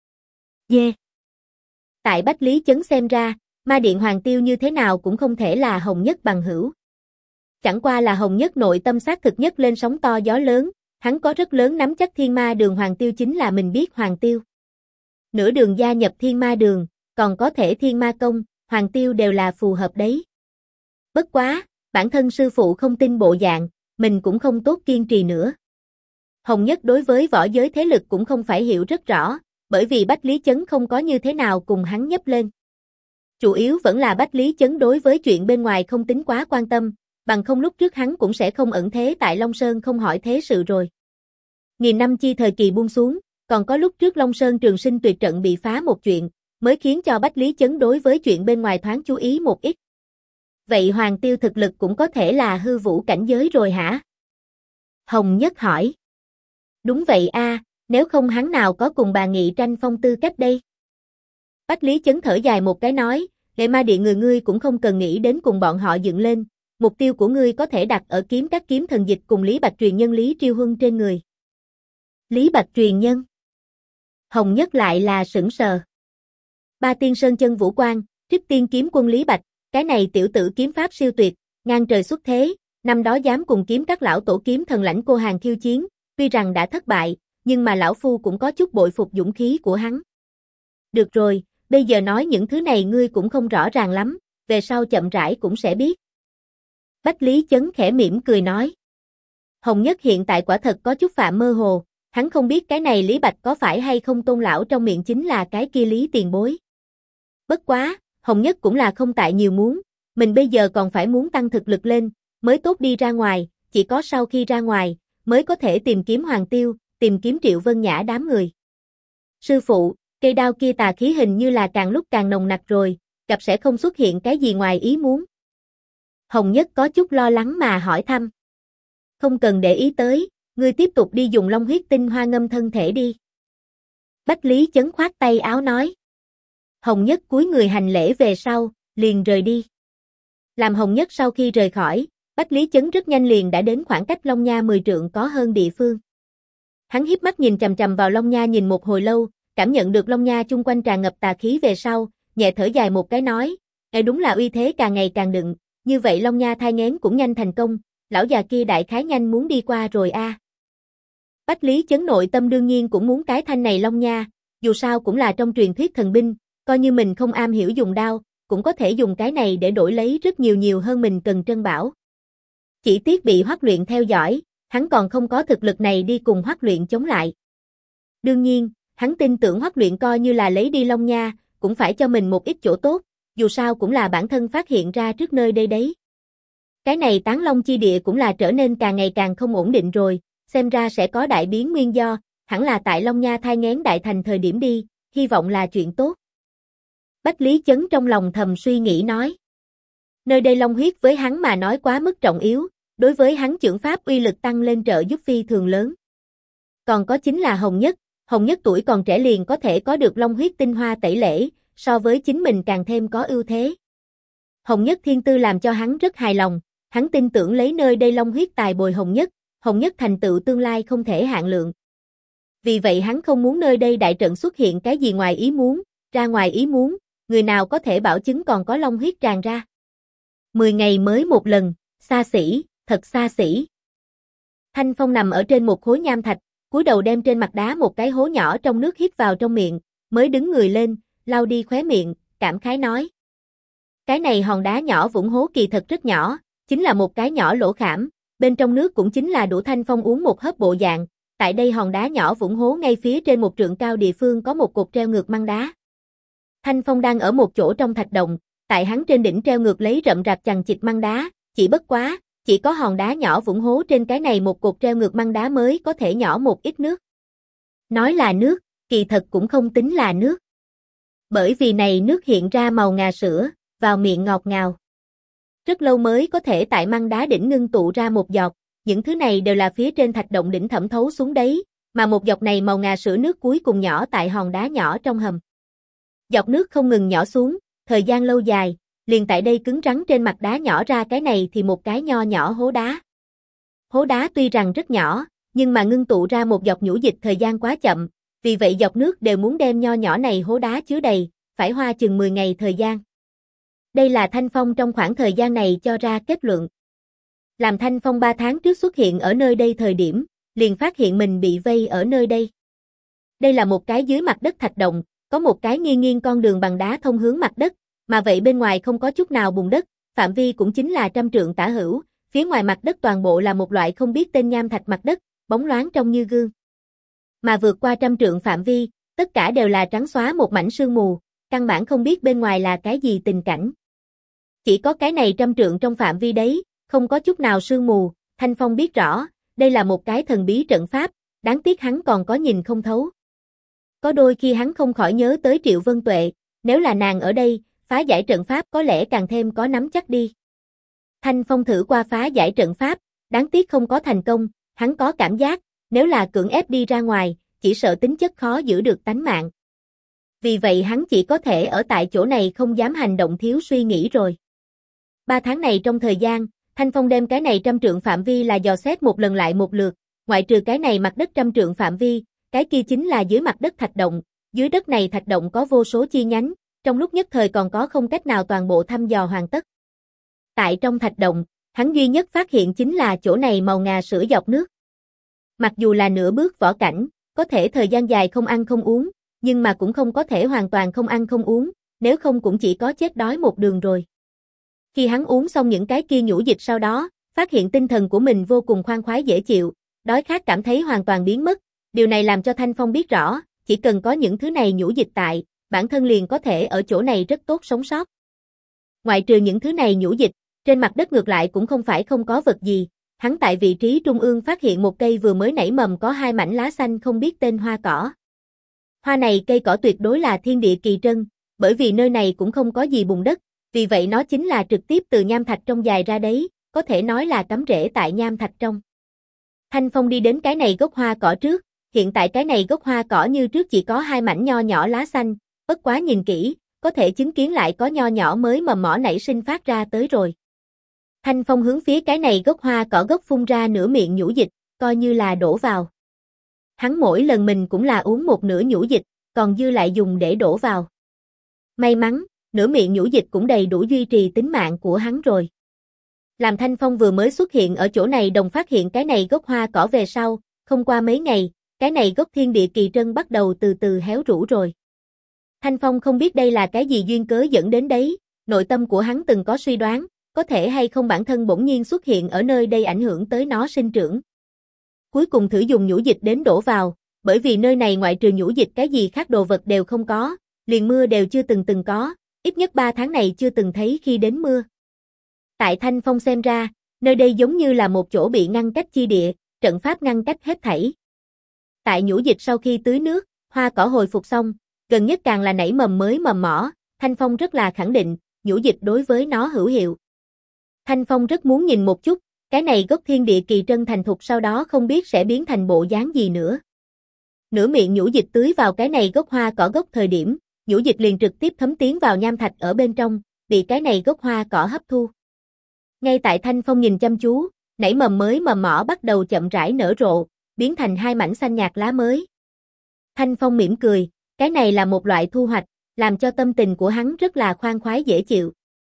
Yeah. Tại Bách Lý Chấn xem ra, ma điện Hoàng Tiêu như thế nào cũng không thể là Hồng Nhất bằng hữu. Chẳng qua là Hồng Nhất nội tâm xác thực nhất lên sóng to gió lớn, hắn có rất lớn nắm chắc Thiên Ma Đường Hoàng Tiêu chính là mình biết Hoàng Tiêu. Nửa đường gia nhập Thiên Ma Đường, còn có thể Thiên Ma Công, Hoàng Tiêu đều là phù hợp đấy. Bất quá, bản thân sư phụ không tin bộ dạng, mình cũng không tốt kiên trì nữa. Hồng Nhất đối với võ giới thế lực cũng không phải hiểu rất rõ, bởi vì Bách Lý Chấn không có như thế nào cùng hắn nhấp lên. Chủ yếu vẫn là Bách Lý Chấn đối với chuyện bên ngoài không tính quá quan tâm, bằng không lúc trước hắn cũng sẽ không ẩn thế tại Long Sơn không hỏi thế sự rồi. Nghìn năm chi thời kỳ buông xuống, còn có lúc trước Long Sơn Trường Sinh tuyệt trận bị phá một chuyện, mới khiến cho Bách Lý Chấn đối với chuyện bên ngoài thoáng chú ý một ít. Vậy Hoàng Tiêu thực lực cũng có thể là hư vũ cảnh giới rồi hả? Hồng Nhất hỏi. Đúng vậy nếu không hắn nào có cùng bà Nghị tranh phong tư cách đây? Bách Lý Chấn thở dài một cái nói, Lệ Ma Điện ngươi cũng không cần nghĩ đến cùng bọn họ dựng lên, mục tiêu của ngươi có thể đặt ở kiếm các kiếm thần dịch cùng Lý Bạch Truyền Nhân Lý Triêu Huân trên người. Lý Bạch Truyền Nhân. Hồng Nhất lại là sững sờ. Ba Tiên Sơn Chân Vũ Quang, Trích Tiên Kiếm Quân Lý Bạch, cái này tiểu tử kiếm pháp siêu tuyệt, ngang trời xuất thế, năm đó dám cùng kiếm các lão tổ kiếm thần lãnh cô hàng khiêu chiến, tuy rằng đã thất bại, nhưng mà lão phu cũng có chút bội phục dũng khí của hắn. Được rồi, bây giờ nói những thứ này ngươi cũng không rõ ràng lắm, về sau chậm rãi cũng sẽ biết. Bách Lý Chấn khẽ mỉm cười nói. Hồng Nhất hiện tại quả thật có chút phạm mơ hồ, hắn không biết cái này Lý Bạch có phải hay không tôn lão trong miệng chính là cái kia Lý tiền bối. Bất quá, Hồng Nhất cũng là không tại nhiều muốn, mình bây giờ còn phải muốn tăng thực lực lên, mới tốt đi ra ngoài, chỉ có sau khi ra ngoài, mới có thể tìm kiếm Hoàng Tiêu, tìm kiếm Triệu Vân Nhã đám người. Sư phụ, cây đao kia tà khí hình như là càng lúc càng nồng nặc rồi, gặp sẽ không xuất hiện cái gì ngoài ý muốn. Hồng Nhất có chút lo lắng mà hỏi thăm. Không cần để ý tới, ngươi tiếp tục đi dùng long huyết tinh hoa ngâm thân thể đi. Bách Lý Chấn khoát tay áo nói. Hồng Nhất cúi người hành lễ về sau, liền rời đi. Làm Hồng Nhất sau khi rời khỏi, Bách Lý Chấn rất nhanh liền đã đến khoảng cách Long Nha 10 trượng có hơn địa phương. Hắn híp mắt nhìn chằm chằm vào Long Nha nhìn một hồi lâu, cảm nhận được Long Nha chung quanh tràn ngập tà khí về sau, nhẹ thở dài một cái nói, đúng là uy thế càng ngày càng đựng, như vậy Long Nha thai nghén cũng nhanh thành công, lão già kia đại khái nhanh muốn đi qua rồi Bách Lý Chấn nội tâm đương nhiên cũng muốn cái thanh này Long Nha, dù sao cũng là trong truyền thuyết thần binh, coi như mình không am hiểu dùng đao, cũng có thể dùng cái này để đổi lấy rất nhiều hơn mình cần trân bảo. Chỉ tiếc bị Hoắc Luyện theo dõi, hắn còn không có thực lực này đi cùng Hoắc Luyện chống lại. Đương nhiên, hắn tin tưởng Hoắc Luyện coi như là lấy đi Long Nha, cũng phải cho mình một ít chỗ tốt, dù sao cũng là bản thân phát hiện ra trước nơi đây đấy. Cái này Tán Long chi địa cũng là trở nên càng ngày càng không ổn định rồi, xem ra sẽ có đại biến nguyên do, hẳn là tại Long Nha thai nghén đại thành thời điểm đi, hy vọng là chuyện tốt. Bách Lý Chấn trong lòng thầm suy nghĩ nói. Nơi đây long huyết với hắn mà nói quá mức trọng yếu, đối với hắn chưởng pháp uy lực tăng lên trợ giúp phi thường lớn. Còn có chính là Hồng Nhất tuổi còn trẻ liền có thể có được long huyết tinh hoa tẩy lễ, so với chính mình càng thêm có ưu thế. Hồng Nhất thiên tư làm cho hắn rất hài lòng, hắn tin tưởng lấy nơi đây long huyết tài bồi Hồng Nhất thành tựu tương lai không thể hạn lượng. Vì vậy hắn không muốn nơi đây đại trận xuất hiện cái gì ngoài ý muốn, ra ngoài ý muốn, người nào có thể bảo chứng còn có long huyết tràn ra. 10 ngày mới một lần, xa xỉ, thật xa xỉ. Thanh Phong nằm ở trên một khối nham thạch, cúi đầu đem trên mặt đá một cái hố nhỏ trong nước hít vào trong miệng, mới đứng người lên, lau đi khóe miệng, cảm khái nói. Cái này hòn đá nhỏ vũng hố kỳ thật rất nhỏ, chính là một cái nhỏ lỗ khảm, bên trong nước cũng chính là đủ Thanh Phong uống một hớp bộ dạng. Tại đây hòn đá nhỏ vũng hố ngay phía trên một trượng cao địa phương có một cột treo ngược măng đá. Thanh Phong đang ở một chỗ trong thạch động, tại hắn trên đỉnh treo ngược lấy rậm rạp chằng chịt măng đá, chỉ bất quá, chỉ có hòn đá nhỏ vũng hố trên cái này một cột treo ngược măng đá mới có thể nhỏ một ít nước. Nói là nước, kỳ thật cũng không tính là nước. Bởi vì này nước hiện ra màu ngà sữa, vào miệng ngọt ngào. Rất lâu mới có thể tại măng đá đỉnh ngưng tụ ra một giọt, những thứ này đều là phía trên thạch động đỉnh thẩm thấu xuống đấy, mà một giọt này màu ngà sữa nước cuối cùng nhỏ tại hòn đá nhỏ trong hầm. Giọt nước không ngừng nhỏ xuống, thời gian lâu dài, liền tại đây cứng rắn trên mặt đá nhỏ ra cái này thì một cái nho nhỏ hố đá. Hố đá tuy rằng rất nhỏ, nhưng mà ngưng tụ ra một giọt nhũ dịch thời gian quá chậm, vì vậy giọt nước đều muốn đem nho nhỏ này hố đá chứa đầy, phải hoa chừng 10 ngày thời gian. Đây là Thanh Phong trong khoảng thời gian này cho ra kết luận. Làm Thanh Phong 3 tháng trước xuất hiện ở nơi đây thời điểm, liền phát hiện mình bị vây ở nơi đây. Đây là một cái dưới mặt đất thạch động, có một cái nghiêng con đường bằng đá thông hướng mặt đất, mà vậy bên ngoài không có chút nào bùn đất, phạm vi cũng chính là 100 trượng tả hữu, phía ngoài mặt đất toàn bộ là một loại không biết tên nham thạch mặt đất, bóng loáng trông như gương. Mà vượt qua 100 trượng phạm vi, tất cả đều là trắng xóa một mảnh sương mù, căn bản không biết bên ngoài là cái gì tình cảnh. Chỉ có cái này 100 trượng trong phạm vi đấy, không có chút nào sương mù, Thanh Phong biết rõ, đây là một cái thần bí trận pháp, đáng tiếc hắn còn có nhìn không thấu. Có đôi khi hắn không khỏi nhớ tới Triệu Vân Tuệ, nếu là nàng ở đây, phá giải trận pháp có lẽ càng thêm có nắm chắc đi. Thanh Phong thử qua phá giải trận pháp, đáng tiếc không có thành công, hắn có cảm giác, nếu là cưỡng ép đi ra ngoài, chỉ sợ tính chất khó giữ được tánh mạng. Vì vậy hắn chỉ có thể ở tại chỗ này không dám hành động thiếu suy nghĩ rồi. 3 tháng này trong thời gian, Thanh Phong đem cái này 100 trượng phạm vi là dò xét một lần lại một lượt, ngoại trừ cái này mặt đất 100 trượng phạm vi, cái kia chính là dưới mặt đất thạch động, dưới đất này thạch động có vô số chi nhánh, trong lúc nhất thời còn có không cách nào toàn bộ thăm dò hoàn tất. Tại trong thạch động, hắn duy nhất phát hiện chính là chỗ này màu ngà sữa dọc nước. Mặc dù là nửa bước võ cảnh, có thể thời gian dài không ăn không uống, nhưng mà cũng không có thể hoàn toàn không ăn không uống, nếu không cũng chỉ có chết đói một đường rồi. Khi hắn uống xong những cái kia nhũ dịch sau đó, phát hiện tinh thần của mình vô cùng khoan khoái dễ chịu, đói khát cảm thấy hoàn toàn biến mất, điều này làm cho Thanh Phong biết rõ, chỉ cần có những thứ này nhũ dịch tại, bản thân liền có thể ở chỗ này rất tốt sống sót. Ngoại trừ những thứ này nhũ dịch, trên mặt đất ngược lại cũng không phải không có vật gì, hắn tại vị trí trung ương phát hiện một cây vừa mới nảy mầm có 2 mảnh lá xanh không biết tên hoa cỏ. Hoa này cây cỏ tuyệt đối là thiên địa kỳ trân, bởi vì nơi này cũng không có gì bùn đất, vì vậy nó chính là trực tiếp từ nham thạch trong dài ra đấy, có thể nói là cắm rễ tại nham thạch trong. Thanh Phong đi đến cái này gốc hoa cỏ trước, hiện tại cái này gốc hoa cỏ như trước chỉ có 2 mảnh nho nhỏ lá xanh, bất quá nhìn kỹ, có thể chứng kiến lại có nho nhỏ mới mầm mỏ nảy sinh phát ra tới rồi. Thanh Phong hướng phía cái này gốc hoa cỏ gốc phun ra nửa miệng nhũ dịch, coi như là đổ vào. Hắn mỗi lần mình cũng là uống một nửa nhũ dịch, còn dư lại dùng để đổ vào. May mắn, nửa miệng nhũ dịch cũng đầy đủ duy trì tính mạng của hắn rồi. Làm Thanh Phong vừa mới xuất hiện ở chỗ này đồng phát hiện cái này gốc hoa cỏ về sau, không qua mấy ngày, cái này gốc thiên địa kỳ trân bắt đầu từ từ héo rũ rồi. Thanh Phong không biết đây là cái gì duyên cớ dẫn đến đấy, nội tâm của hắn từng có suy đoán, có thể hay không bản thân bỗng nhiên xuất hiện ở nơi đây ảnh hưởng tới nó sinh trưởng. Cuối cùng thử dùng nhũ dịch đến đổ vào, bởi vì nơi này ngoại trừ nhũ dịch cái gì khác đồ vật đều không có, liền mưa đều chưa từng có, ít nhất 3 tháng này chưa từng thấy khi đến mưa. Tại Thanh Phong xem ra, nơi đây giống như là một chỗ bị ngăn cách chi địa, trận pháp ngăn cách hết thảy. Tại nhũ dịch sau khi tưới nước, hoa cỏ hồi phục xong, gần nhất càng là nảy mầm mới mầm mỏ, Thanh Phong rất là khẳng định, nhũ dịch đối với nó hữu hiệu. Thanh Phong rất muốn nhìn một chút, cái này gốc thiên địa kỳ trân thành thục sau đó không biết sẽ biến thành bộ dáng gì nữa. Nửa miệng nhũ dịch tưới vào cái này gốc hoa cỏ gốc thời điểm, nhũ dịch liền trực tiếp thấm tiến vào nham thạch ở bên trong, bị cái này gốc hoa cỏ hấp thu. Ngay tại Thanh Phong nhìn chăm chú, nảy mầm mới mầm mỏ bắt đầu chậm rãi nở rộ, biến thành hai mảnh xanh nhạt lá mới. Thanh Phong mỉm cười, cái này là một loại thu hoạch, làm cho tâm tình của hắn rất là khoan khoái dễ chịu.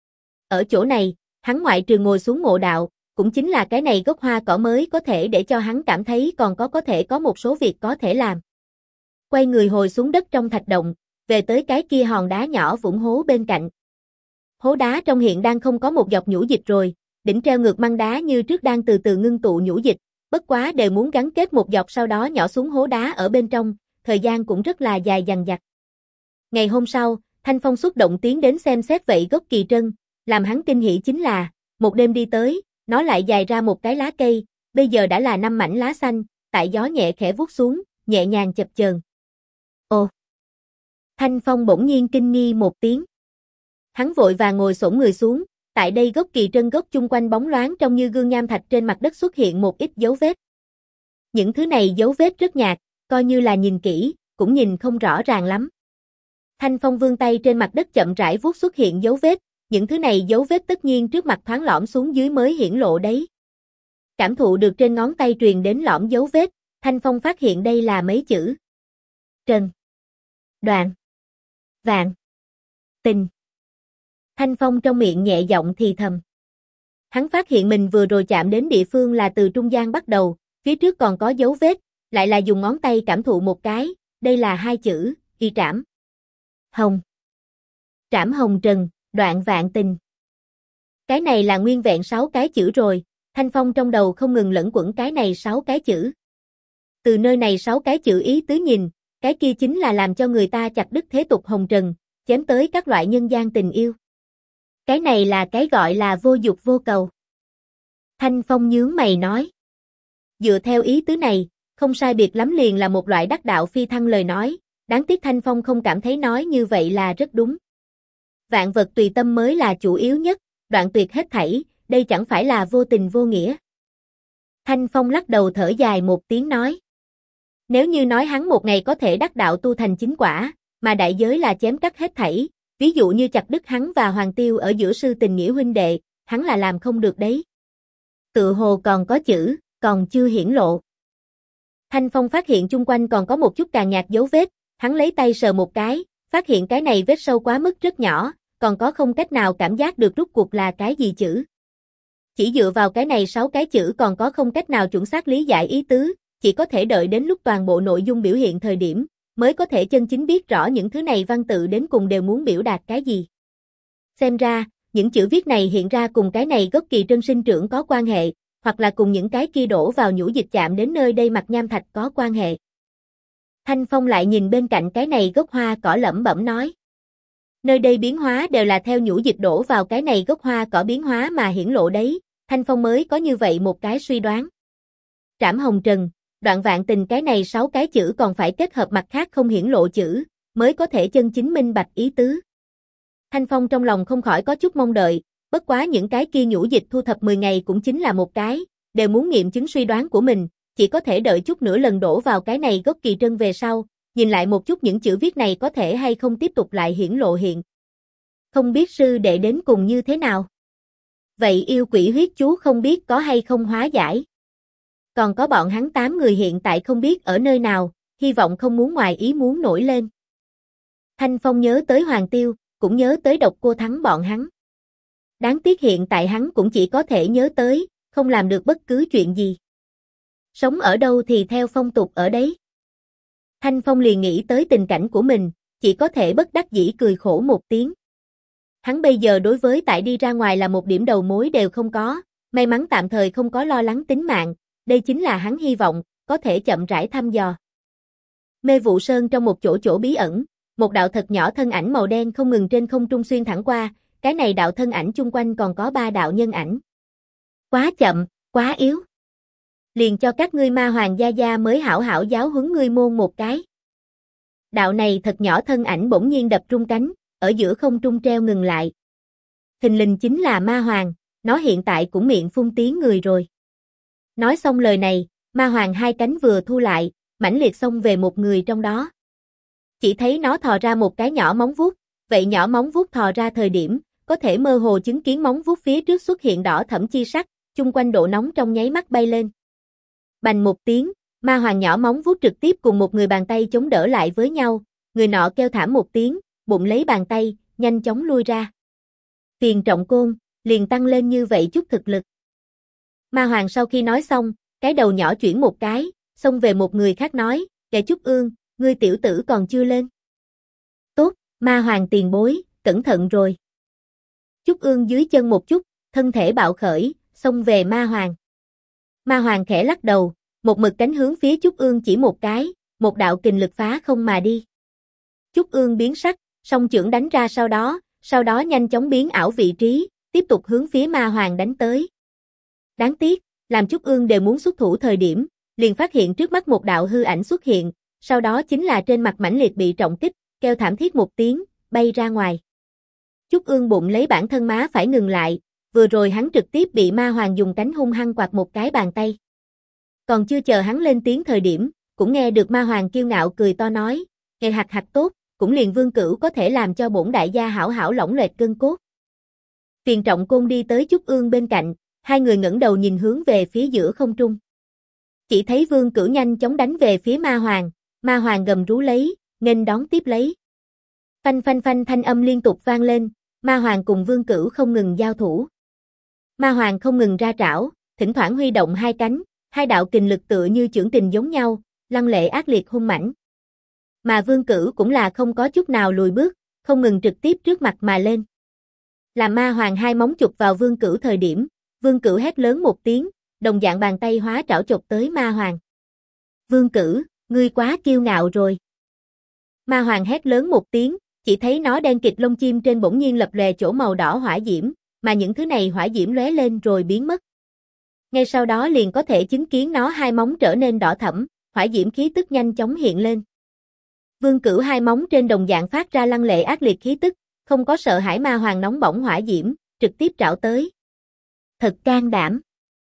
Ở chỗ này, hắn ngoại trừ ngồi xuống ngộ đạo, cũng chính là cái này gốc hoa cỏ mới có thể để cho hắn cảm thấy còn có thể có một số việc có thể làm. Quay người hồi xuống đất trong thạch động, về tới cái kia hòn đá nhỏ vũng hố bên cạnh. Hố đá trong hiện đang không có một giọt nhũ dịch rồi, đỉnh treo ngược măng đá như trước đang từ từ ngưng tụ nhũ dịch, bất quá đều muốn gắn kết một giọt sau đó nhỏ xuống hố đá ở bên trong, thời gian cũng rất là dài dằng dặc. Ngày hôm sau, Thanh Phong xuất động tiến đến xem xét vậy gốc kỳ trân, làm hắn kinh hỉ chính là, một đêm đi tới, nó lại dài ra một cái lá cây, bây giờ đã là 5 mảnh lá xanh, tại gió nhẹ khẽ vuốt xuống, nhẹ nhàng chập chờn. Ồ! Thanh Phong bỗng nhiên kinh nghi một tiếng. Hắn vội vàng ngồi xổm người xuống, tại đây gốc kỳ trân gốc chung quanh bóng loáng trông như gương nham thạch trên mặt đất xuất hiện một ít dấu vết. Những thứ này dấu vết rất nhạt, coi như là nhìn kỹ, cũng nhìn không rõ ràng lắm. Thanh Phong vươn tay trên mặt đất chậm rãi vuốt xuất hiện dấu vết, những thứ này dấu vết tất nhiên trước mặt thoáng lõm xuống dưới mới hiển lộ đấy. Cảm thụ được trên ngón tay truyền đến lõm dấu vết, Thanh Phong phát hiện đây là mấy chữ. Trần, Đoạn, Vạn, Tình. Thanh Phong trong miệng nhẹ giọng thì thầm. Hắn phát hiện mình vừa rồi chạm đến địa phương là từ trung gian bắt đầu, phía trước còn có dấu vết, lại là dùng ngón tay cảm thụ một cái, đây là hai chữ, y trảm. Hồng. Trảm hồng trần, đoạn vạn tình. Cái này là nguyên vẹn 6 cái chữ rồi, Thanh Phong trong đầu không ngừng lẫn quẩn cái này 6 cái chữ. Từ nơi này 6 cái chữ ý tứ nhìn, cái kia chính là làm cho người ta chặt đứt thế tục hồng trần, chém tới các loại nhân gian tình yêu. Cái này là cái gọi là vô dục vô cầu. Thanh Phong nhướng mày nói. Dựa theo ý tứ này, không sai biệt lắm liền là một loại đắc đạo phi thăng lời nói, đáng tiếc Thanh Phong không cảm thấy nói như vậy là rất đúng. Vạn vật tùy tâm mới là chủ yếu nhất, đoạn tuyệt hết thảy, đây chẳng phải là vô tình vô nghĩa. Thanh Phong lắc đầu thở dài một tiếng nói. Nếu như nói hắn một ngày có thể đắc đạo tu thành chính quả, mà đại giới là chém cắt hết thảy, ví dụ như chặt đứt hắn và Hoàng Tiêu ở giữa sư tình nghĩa huynh đệ, hắn là làm không được đấy. Tự hồ còn có chữ, còn chưa hiển lộ. Thanh Phong phát hiện chung quanh còn có một chút càng nhạt dấu vết, hắn lấy tay sờ một cái, phát hiện cái này vết sâu quá mức rất nhỏ, còn có không cách nào cảm giác được rốt cuộc là cái gì chữ. Chỉ dựa vào cái này 6 cái chữ còn có không cách nào chuẩn xác lý giải ý tứ, chỉ có thể đợi đến lúc toàn bộ nội dung biểu hiện thời điểm, mới có thể chân chính biết rõ những thứ này văn tự đến cùng đều muốn biểu đạt cái gì. Xem ra, những chữ viết này hiện ra cùng cái này gốc kỳ trân sinh trưởng có quan hệ, hoặc là cùng những cái kia đổ vào nhũ dịch chạm đến nơi đây mặt nham thạch có quan hệ. Thanh Phong lại nhìn bên cạnh cái này gốc hoa cỏ lẩm bẩm nói. Nơi đây biến hóa đều là theo nhũ dịch đổ vào cái này gốc hoa cỏ biến hóa mà hiển lộ đấy, Thanh Phong mới có như vậy một cái suy đoán. Trảm hồng trần, đoạn vạn tình cái này 6 cái chữ còn phải kết hợp mặt khác không hiển lộ chữ, mới có thể chân chính minh bạch ý tứ. Thanh Phong trong lòng không khỏi có chút mong đợi, bất quá những cái kia nhũ dịch thu thập 10 ngày cũng chính là một cái, đều muốn nghiệm chứng suy đoán của mình, chỉ có thể đợi chút nữa lần đổ vào cái này gốc kỳ trân về sau, nhìn lại một chút những chữ viết này có thể hay không tiếp tục lại hiển lộ hiện. Không biết sư đệ đến cùng như thế nào? Vậy yêu quỷ huyết chú không biết có hay không hóa giải? Còn có bọn hắn 8 người hiện tại không biết ở nơi nào, hy vọng không muốn ngoài ý muốn nổi lên. Thanh Phong nhớ tới Hoàng Tiêu, cũng nhớ tới Độc Cô Thắng bọn hắn. Đáng tiếc hiện tại hắn cũng chỉ có thể nhớ tới, không làm được bất cứ chuyện gì. Sống ở đâu thì theo phong tục ở đấy. Thanh Phong liền nghĩ tới tình cảnh của mình, chỉ có thể bất đắc dĩ cười khổ một tiếng. Hắn bây giờ đối với tại đi ra ngoài là một điểm đầu mối đều không có, may mắn tạm thời không có lo lắng tính mạng, đây chính là hắn hy vọng, có thể chậm rãi thăm dò. Mê Vụ Sơn trong một chỗ bí ẩn, một đạo thật nhỏ thân ảnh màu đen không ngừng trên không trung xuyên thẳng qua, cái này đạo thân ảnh chung quanh còn có 3 đạo nhân ảnh. Quá chậm, quá yếu. Liền cho các ngươi ma hoàng gia gia mới hảo hảo giáo huấn ngươi môn một cái. Đạo này thật nhỏ thân ảnh bỗng nhiên đập rung cánh, ở giữa không trung treo ngừng lại. Thình lình chính là ma hoàng, nó hiện tại cũng miệng phun tiếng người rồi. Nói xong lời này, ma hoàng hai cánh vừa thu lại, mãnh liệt xông về một người trong đó. Chỉ thấy nó thò ra một cái nhỏ móng vuốt, vậy nhỏ móng vuốt thò ra thời điểm, có thể mơ hồ chứng kiến móng vuốt phía trước xuất hiện đỏ thẫm chi sắc, chung quanh độ nóng trong nháy mắt bay lên. Bành một tiếng, ma hoàng nhỏ móng vuốt trực tiếp cùng một người bàn tay chống đỡ lại với nhau, người nọ kêu thảm một tiếng, bụng lấy bàn tay, nhanh chóng lui ra. Tiền trọng côn, liền tăng lên như vậy chút thực lực. Ma hoàng sau khi nói xong, cái đầu nhỏ chuyển một cái, xông về một người khác nói, kẻ Trúc Ương, ngươi tiểu tử còn chưa lên. Tốt, ma hoàng tiền bối, cẩn thận rồi. Trúc Ương dưới chân một chút, thân thể bạo khởi, xông về ma hoàng. Ma hoàng khẽ lắc đầu, một mực cánh hướng phía Trúc Ương chỉ một cái, một đạo kình lực phá không mà đi. Trúc Ương biến sắc, song chưởng đánh ra sau đó nhanh chóng biến ảo vị trí, tiếp tục hướng phía ma hoàng đánh tới. Đáng tiếc, làm Trúc Ương đều muốn xuất thủ thời điểm, liền phát hiện trước mắt một đạo hư ảnh xuất hiện, sau đó chính là trên mặt mãnh liệt bị trọng kích, kêu thảm thiết một tiếng, bay ra ngoài. Trúc Ương bụng lấy bản thân má phải ngừng lại, vừa rồi hắn trực tiếp bị ma hoàng dùng cánh hung hăng quạt một cái bàn tay. Còn chưa chờ hắn lên tiếng thời điểm, cũng nghe được ma hoàng kiêu ngạo cười to nói, nghề hạch hạch tốt, cũng liền Vương Cửu có thể làm cho bổn đại gia hảo hảo lỏng loẹt gân cốt. Tiền trọng côn đi tới Trúc Ương bên cạnh, hai người ngẩng đầu nhìn hướng về phía giữa không trung. Chỉ thấy Vương Cửu nhanh chóng đánh về phía ma hoàng gầm rú lấy, nghênh đón tiếp lấy. Phanh phanh phanh thanh âm liên tục vang lên, ma hoàng cùng Vương Cửu không ngừng giao thủ. Ma hoàng không ngừng ra trảo, thỉnh thoảng huy động hai cánh, hai đạo kình lực tựa như chưởng kình giống nhau, lăng lệ ác liệt hung mãnh. Mà Vương Cửu cũng là không có chút nào lùi bước, không ngừng trực tiếp trước mặt mà lên. Làm ma hoàng hai móng chụp vào Vương Cửu thời điểm, Vương Cửu hét lớn một tiếng, đồng dạng bàn tay hóa trảo chụp tới ma hoàng. Vương Cửu, ngươi quá kiêu ngạo rồi. Ma hoàng hét lớn một tiếng, chỉ thấy nó đen kịt lông chim trên bỗng nhiên lập lòe chỗ màu đỏ hỏa diễm, mà những thứ này hỏa diễm lóe lên rồi biến mất. Ngay sau đó liền có thể chứng kiến nó hai móng trở nên đỏ thẫm, hỏa diễm khí tức nhanh chóng hiện lên. Vương Cửu hai móng trên đồng dạng phát ra lăng lệ ác liệt khí tức, không có sợ hãi ma hoàng nóng bỏng hỏa diễm, trực tiếp trảo tới. Thật can đảm.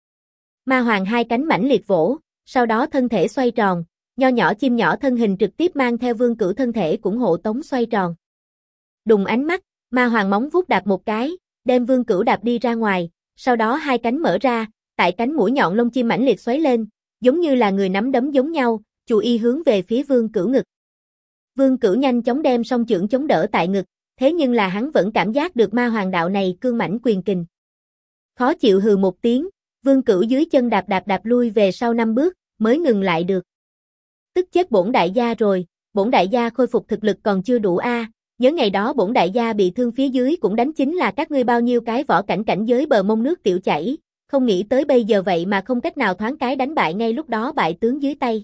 Ma hoàng hai cánh mãnh liệt vỗ, sau đó thân thể xoay tròn, nho nhỏ chim nhỏ thân hình trực tiếp mang theo Vương Cửu thân thể cũng hộ tống xoay tròn. Đùng ánh mắt, ma hoàng móng vuốt đạp một cái, đem Vương Cửu đạp đi ra ngoài, sau đó hai cánh mở ra, tại cánh mũi nhọn lông chim mãnh liệt xoáy lên, giống như là người nắm đấm giống nhau, chù y hướng về phía Vương Cửu ngực. Vương Cửu nhanh chóng đem song chưởng chống đỡ tại ngực, thế nhưng là hắn vẫn cảm giác được ma hoàng đạo này cương mãnh quyền kình. Khó chịu hừ một tiếng, Vương Cửu dưới chân đạp lui về sau 5 bước, mới ngừng lại được. Tức chết bổn đại gia rồi, bổn đại gia khôi phục thực lực còn chưa đủ a, nhớ ngày đó bổn đại gia bị thương phía dưới cũng đánh chính là các ngươi bao nhiêu cái võ cảnh cảnh giới bờ mông nước tiểu chảy, không nghĩ tới bây giờ vậy mà không cách nào thoáng cái đánh bại ngay lúc đó bại tướng dưới tay.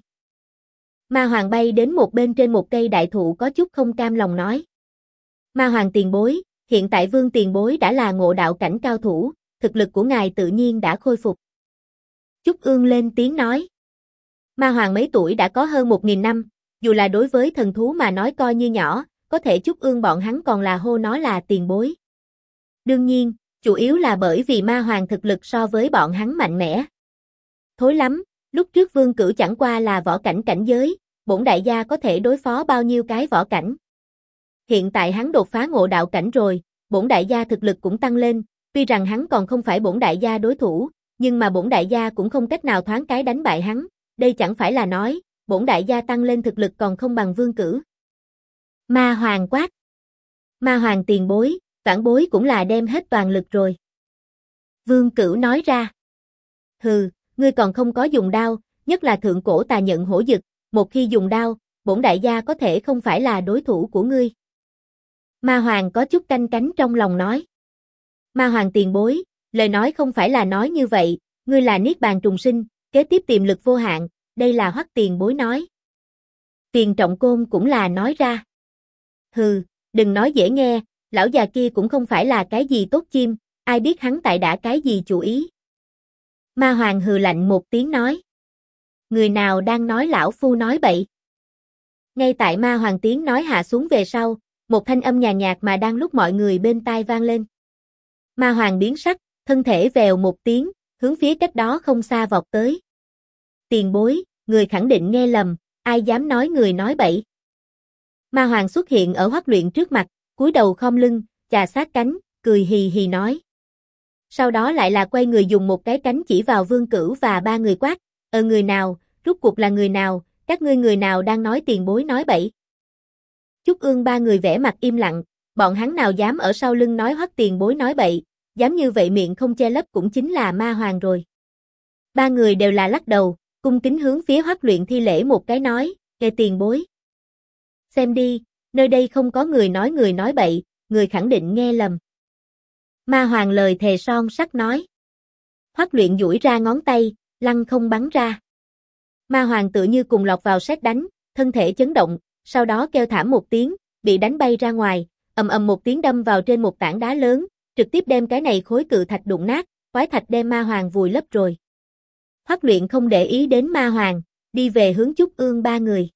Ma hoàng bay đến một bên trên một cây đại thụ có chút không cam lòng nói. Ma hoàng tiền bối, hiện tại Vương tiền bối đã là ngộ đạo cảnh cao thủ, thực lực của ngài tự nhiên đã khôi phục. Trúc Ương lên tiếng nói. Ma hoàng mấy tuổi đã có hơn 1000 năm, dù là đối với thần thú mà nói coi như nhỏ, có thể Trúc Ương bọn hắn còn là hô nó là tiền bối. Đương nhiên, chủ yếu là bởi vì ma hoàng thực lực so với bọn hắn mạnh mẽ. Thối lắm, lúc trước Vương Cửu chẳng qua là võ cảnh cảnh giới, bổn đại gia có thể đối phó bao nhiêu cái võ cảnh. Hiện tại hắn đột phá ngộ đạo cảnh rồi, bổn đại gia thực lực cũng tăng lên, tuy rằng hắn còn không phải bổn đại gia đối thủ, nhưng mà bổn đại gia cũng không cách nào thoáng cái đánh bại hắn, đây chẳng phải là nói, bổn đại gia tăng lên thực lực còn không bằng Vương Cửu. Ma hoàng quát. Ma hoàng tiền bối, vãn bối cũng là đem hết toàn lực rồi. Vương Cửu nói ra. Hừ, ngươi còn không có dùng đao, nhất là thượng cổ tà nhận hổ dực, một khi dùng đao, bổn đại gia có thể không phải là đối thủ của ngươi. Ma hoàng có chút canh cánh trong lòng nói. Ma hoàng tiền bối, lời nói không phải là nói như vậy, ngươi là niết bàn trùng sinh, kế tiếp tiềm lực vô hạn, đây là Hoắc tiền bối nói. Tiền trọng côn cũng là nói ra. Hừ, đừng nói dễ nghe, lão già kia cũng không phải là cái gì tốt chim, ai biết hắn tại đã cái gì chủ ý. Ma hoàng hừ lạnh một tiếng nói. Người nào đang nói lão phu nói bậy? Ngay tại ma hoàng tiếng nói hạ xuống về sau, một thanh âm nhàn nhạt mà đang lúc mọi người bên tai vang lên. Ma hoàng biến sắc, thân thể vèo một tiếng, hướng phía cách đó không xa vọt tới. Tiền bối, người khẳng định nghe lầm, ai dám nói người nói bậy. Ma Hoàng xuất hiện ở Hoắc Luyện trước mặt, cúi đầu khom lưng, chà sát cánh, cười hì hì nói. Sau đó lại là quay người dùng một cái cánh chỉ vào Vương Cửu và ba người quát, người nào, rút cuộc là người nào, các ngươi người nào đang nói tiền bối nói bậy. Chúc Ương ba người vẻ mặt im lặng, bọn hắn nào dám ở sau lưng nói Hoắc tiền bối nói bậy, dám như vậy miệng không che lấp cũng chính là Ma Hoàng rồi. Ba người đều là lắc đầu, cung kính hướng phía Hoắc Luyện thi lễ một cái nói, nghe tiền bối. Xem đi, nơi đây không có người nói bậy, người khẳng định nghe lầm. Ma Hoàng lời thề son sắt nói. Hoắc Luyện duỗi ra ngón tay, lăng không bắn ra. Ma Hoàng tựa như cùng lọt vào sét đánh, thân thể chấn động, sau đó kêu thảm một tiếng, bị đánh bay ra ngoài, ầm ầm một tiếng đâm vào trên một tảng đá lớn, trực tiếp đem cái này khối cự thạch đụng nát, quái thạch đem Ma Hoàng vùi lấp rồi. Hoắc Luyện không để ý đến Ma Hoàng, đi về hướng Chúc Ương ba người.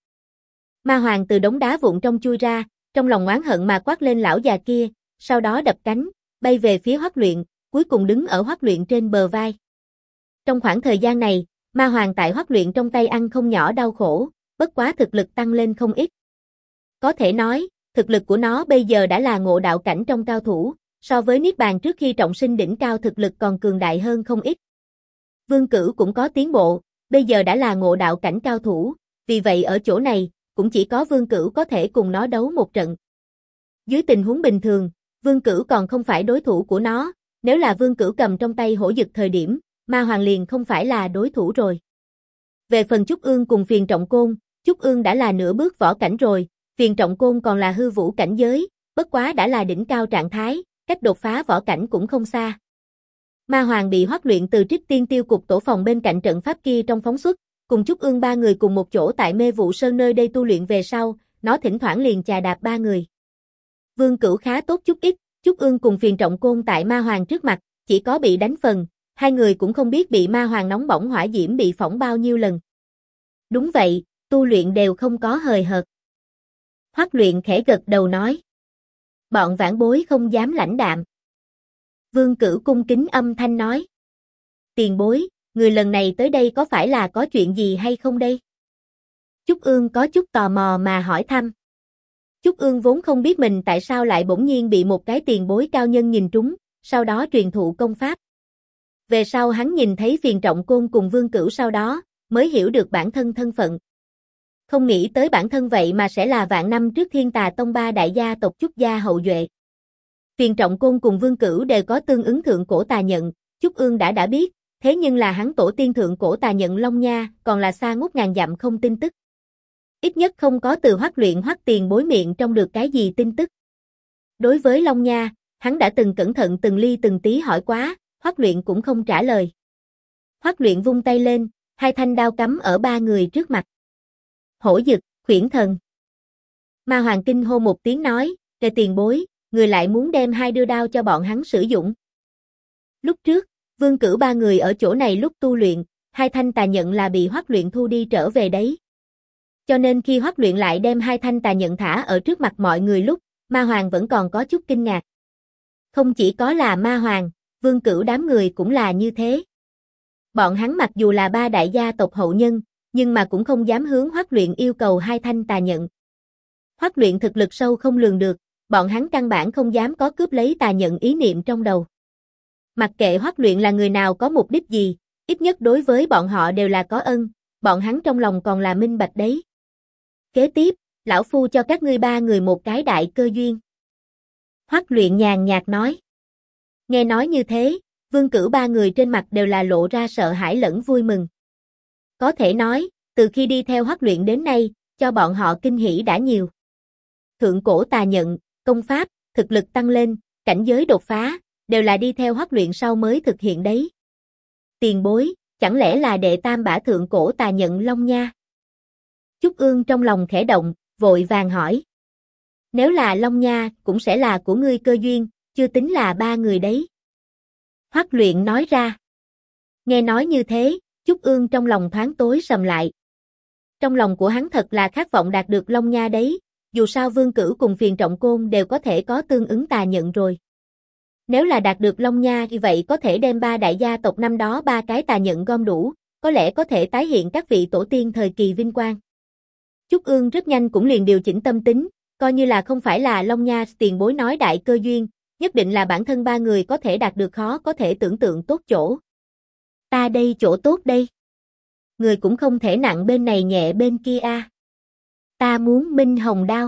Ma Hoàng từ đống đá vụn trong chui ra, trong lòng oán hận mà quát lên lão già kia, sau đó đập cánh, bay về phía Hoắc Luyện, cuối cùng đứng ở Hoắc Luyện trên bờ vai. Trong khoảng thời gian này, Ma Hoàng tại Hoắc Luyện trong tay ăn không nhỏ đau khổ, bất quá thực lực tăng lên không ít. Có thể nói, thực lực của nó bây giờ đã là ngộ đạo cảnh trong cao thủ, so với Niết Bàn trước khi trọng sinh đỉnh cao thực lực còn cường đại hơn không ít. Vương Cửu cũng có tiến bộ, bây giờ đã là ngộ đạo cảnh cao thủ, vì vậy ở chỗ này, cũng chỉ có Vương Cửu có thể cùng nó đấu một trận. Dưới tình huống bình thường, Vương Cửu còn không phải đối thủ của nó, nếu là Vương Cửu cầm trong tay hổ dực thời điểm, Ma Hoàng liền không phải là đối thủ rồi. Về phần Chúc Ương cùng Phiền Trọng Côn, Chúc Ương đã là nửa bước võ cảnh rồi, Phiền Trọng Côn còn là hư vũ cảnh giới, bất quá đã là đỉnh cao trạng thái, cách đột phá võ cảnh cũng không xa. Ma Hoàng bị Hoắc Luyện từ Trích Tiên Tiêu cục tổ phòng bên cạnh trận pháp kia trong phóng xuất, cùng Chúc Ương ba người cùng một chỗ tại Mê Vụ Sơn nơi đây tu luyện về sau, nó thỉnh thoảng liền chà đạp ba người. Vương Cửu khá tốt chút ít, Chúc Ương cùng Phiền Trọng Côn tại Ma Hoàng trước mặt, chỉ có bị đánh phần, hai người cũng không biết bị Ma Hoàng nóng bỏng hỏa diễm bị phỏng bao nhiêu lần. Đúng vậy, tu luyện đều không có hời hợt. Hoắc Luyện khẽ gật đầu nói. Bọn vãn bối không dám lãnh đạm. Vương Cửu cung kính âm thanh nói. Tiền bối, người lần này tới đây có phải là có chuyện gì hay không đây? Chúc Ương có chút tò mò mà hỏi thăm. Chúc Ương vốn không biết mình tại sao lại bỗng nhiên bị một cái tiền bối cao nhân nhìn trúng, sau đó truyền thụ công pháp. Về sau hắn nhìn thấy Phiền Trọng Côn cùng Vương Cửu sau đó, mới hiểu được bản thân thân phận. Không nghĩ tới bản thân vậy mà sẽ là vạn năm trước Thiên Tà Tông ba đại gia tộc Chúc gia hậu duệ. Phiền Trọng Côn cùng Vương Cửu đều có tương ứng thượng cổ tà nhận, Chúc Ương đã biết, thế nhưng là hắn tổ tiên thượng cổ tà nhận Long Nha, còn là xa ngút ngàn dặm không tin tức. Ít nhất không có từ Hoắc Luyện Hoắc tiền bối miệng trong được cái gì tin tức. Đối với Long Nha, hắn đã từng cẩn thận từng ly từng tí hỏi quá, Hoắc Luyện cũng không trả lời. Hoắc Luyện vung tay lên, hai thanh đao cắm ở ba người trước mặt. Hổ dực, khuyển thần. Ma Hoàng kinh hô một tiếng nói, kề tiền bối, người lại muốn đem hai đưa đao cho bọn hắn sử dụng. Lúc trước, Vương Cửu ba người ở chỗ này lúc tu luyện, hai thanh tà nhận là bị Hoắc Luyện thu đi trở về đấy. Cho nên khi Hoắc Luyện lại đem hai thanh tà nhận thả ở trước mặt mọi người lúc, Ma Hoàng vẫn còn có chút kinh ngạc. Không chỉ có là Ma Hoàng, Vương Cửu đám người cũng là như thế. Bọn hắn mặc dù là ba đại gia tộc hậu nhân, nhưng mà cũng không dám hướng Hoắc Luyện yêu cầu hai thanh tà nhận. Hoắc Luyện thực lực sâu không lường được, bọn hắn căn bản không dám có cướp lấy tà nhận ý niệm trong đầu. Mặc kệ Hoắc Luyện là người nào có mục đích gì, ít nhất đối với bọn họ đều là có ân, bọn hắn trong lòng còn là minh bạch đấy. Kế tiếp, lão phu cho các ngươi ba người một cái đại cơ duyên. Hoắc Luyện nhàn nhạt nói. Nghe nói như thế, Vương Cửu ba người trên mặt đều là lộ ra sợ hãi lẫn vui mừng. Có thể nói, từ khi đi theo Hoắc Luyện đến nay, cho bọn họ kinh hỉ đã nhiều. Thượng cổ tà nhận, công pháp, thực lực tăng lên, cảnh giới đột phá, đều là đi theo Hoắc Luyện sau mới thực hiện đấy. Tiền bối, chẳng lẽ là đệ tam bả thượng cổ tà nhận Long Nha? Chúc Ương trong lòng khẽ động, vội vàng hỏi. Nếu là Long Nha, cũng sẽ là của ngươi cơ duyên, chưa tính là ba người đấy. Hoắc Luyện nói ra. Nghe nói như thế, Chúc Ương trong lòng thoáng tối sầm lại. Trong lòng của hắn thật là khát vọng đạt được Long Nha đấy, dù sao Vương Cửu cùng Phiền Trọng Côn đều có thể có tương ứng tà nhận rồi. Nếu là đạt được Long Nha như vậy có thể đem ba đại gia tộc năm đó ba cái tà nhận gom đủ, có lẽ có thể tái hiện các vị tổ tiên thời kỳ vinh quang. Trúc Ương rất nhanh cũng liền điều chỉnh tâm tính, coi như là không phải là Long Nha tiền bối nói đại cơ duyên, nhất định là bản thân ba người có thể đạt được khó có thể tưởng tượng tốt chỗ. Ta đây chỗ tốt đây. Người cũng không thể nặng bên này nhẹ bên kia a. Ta muốn Minh Hồng đao.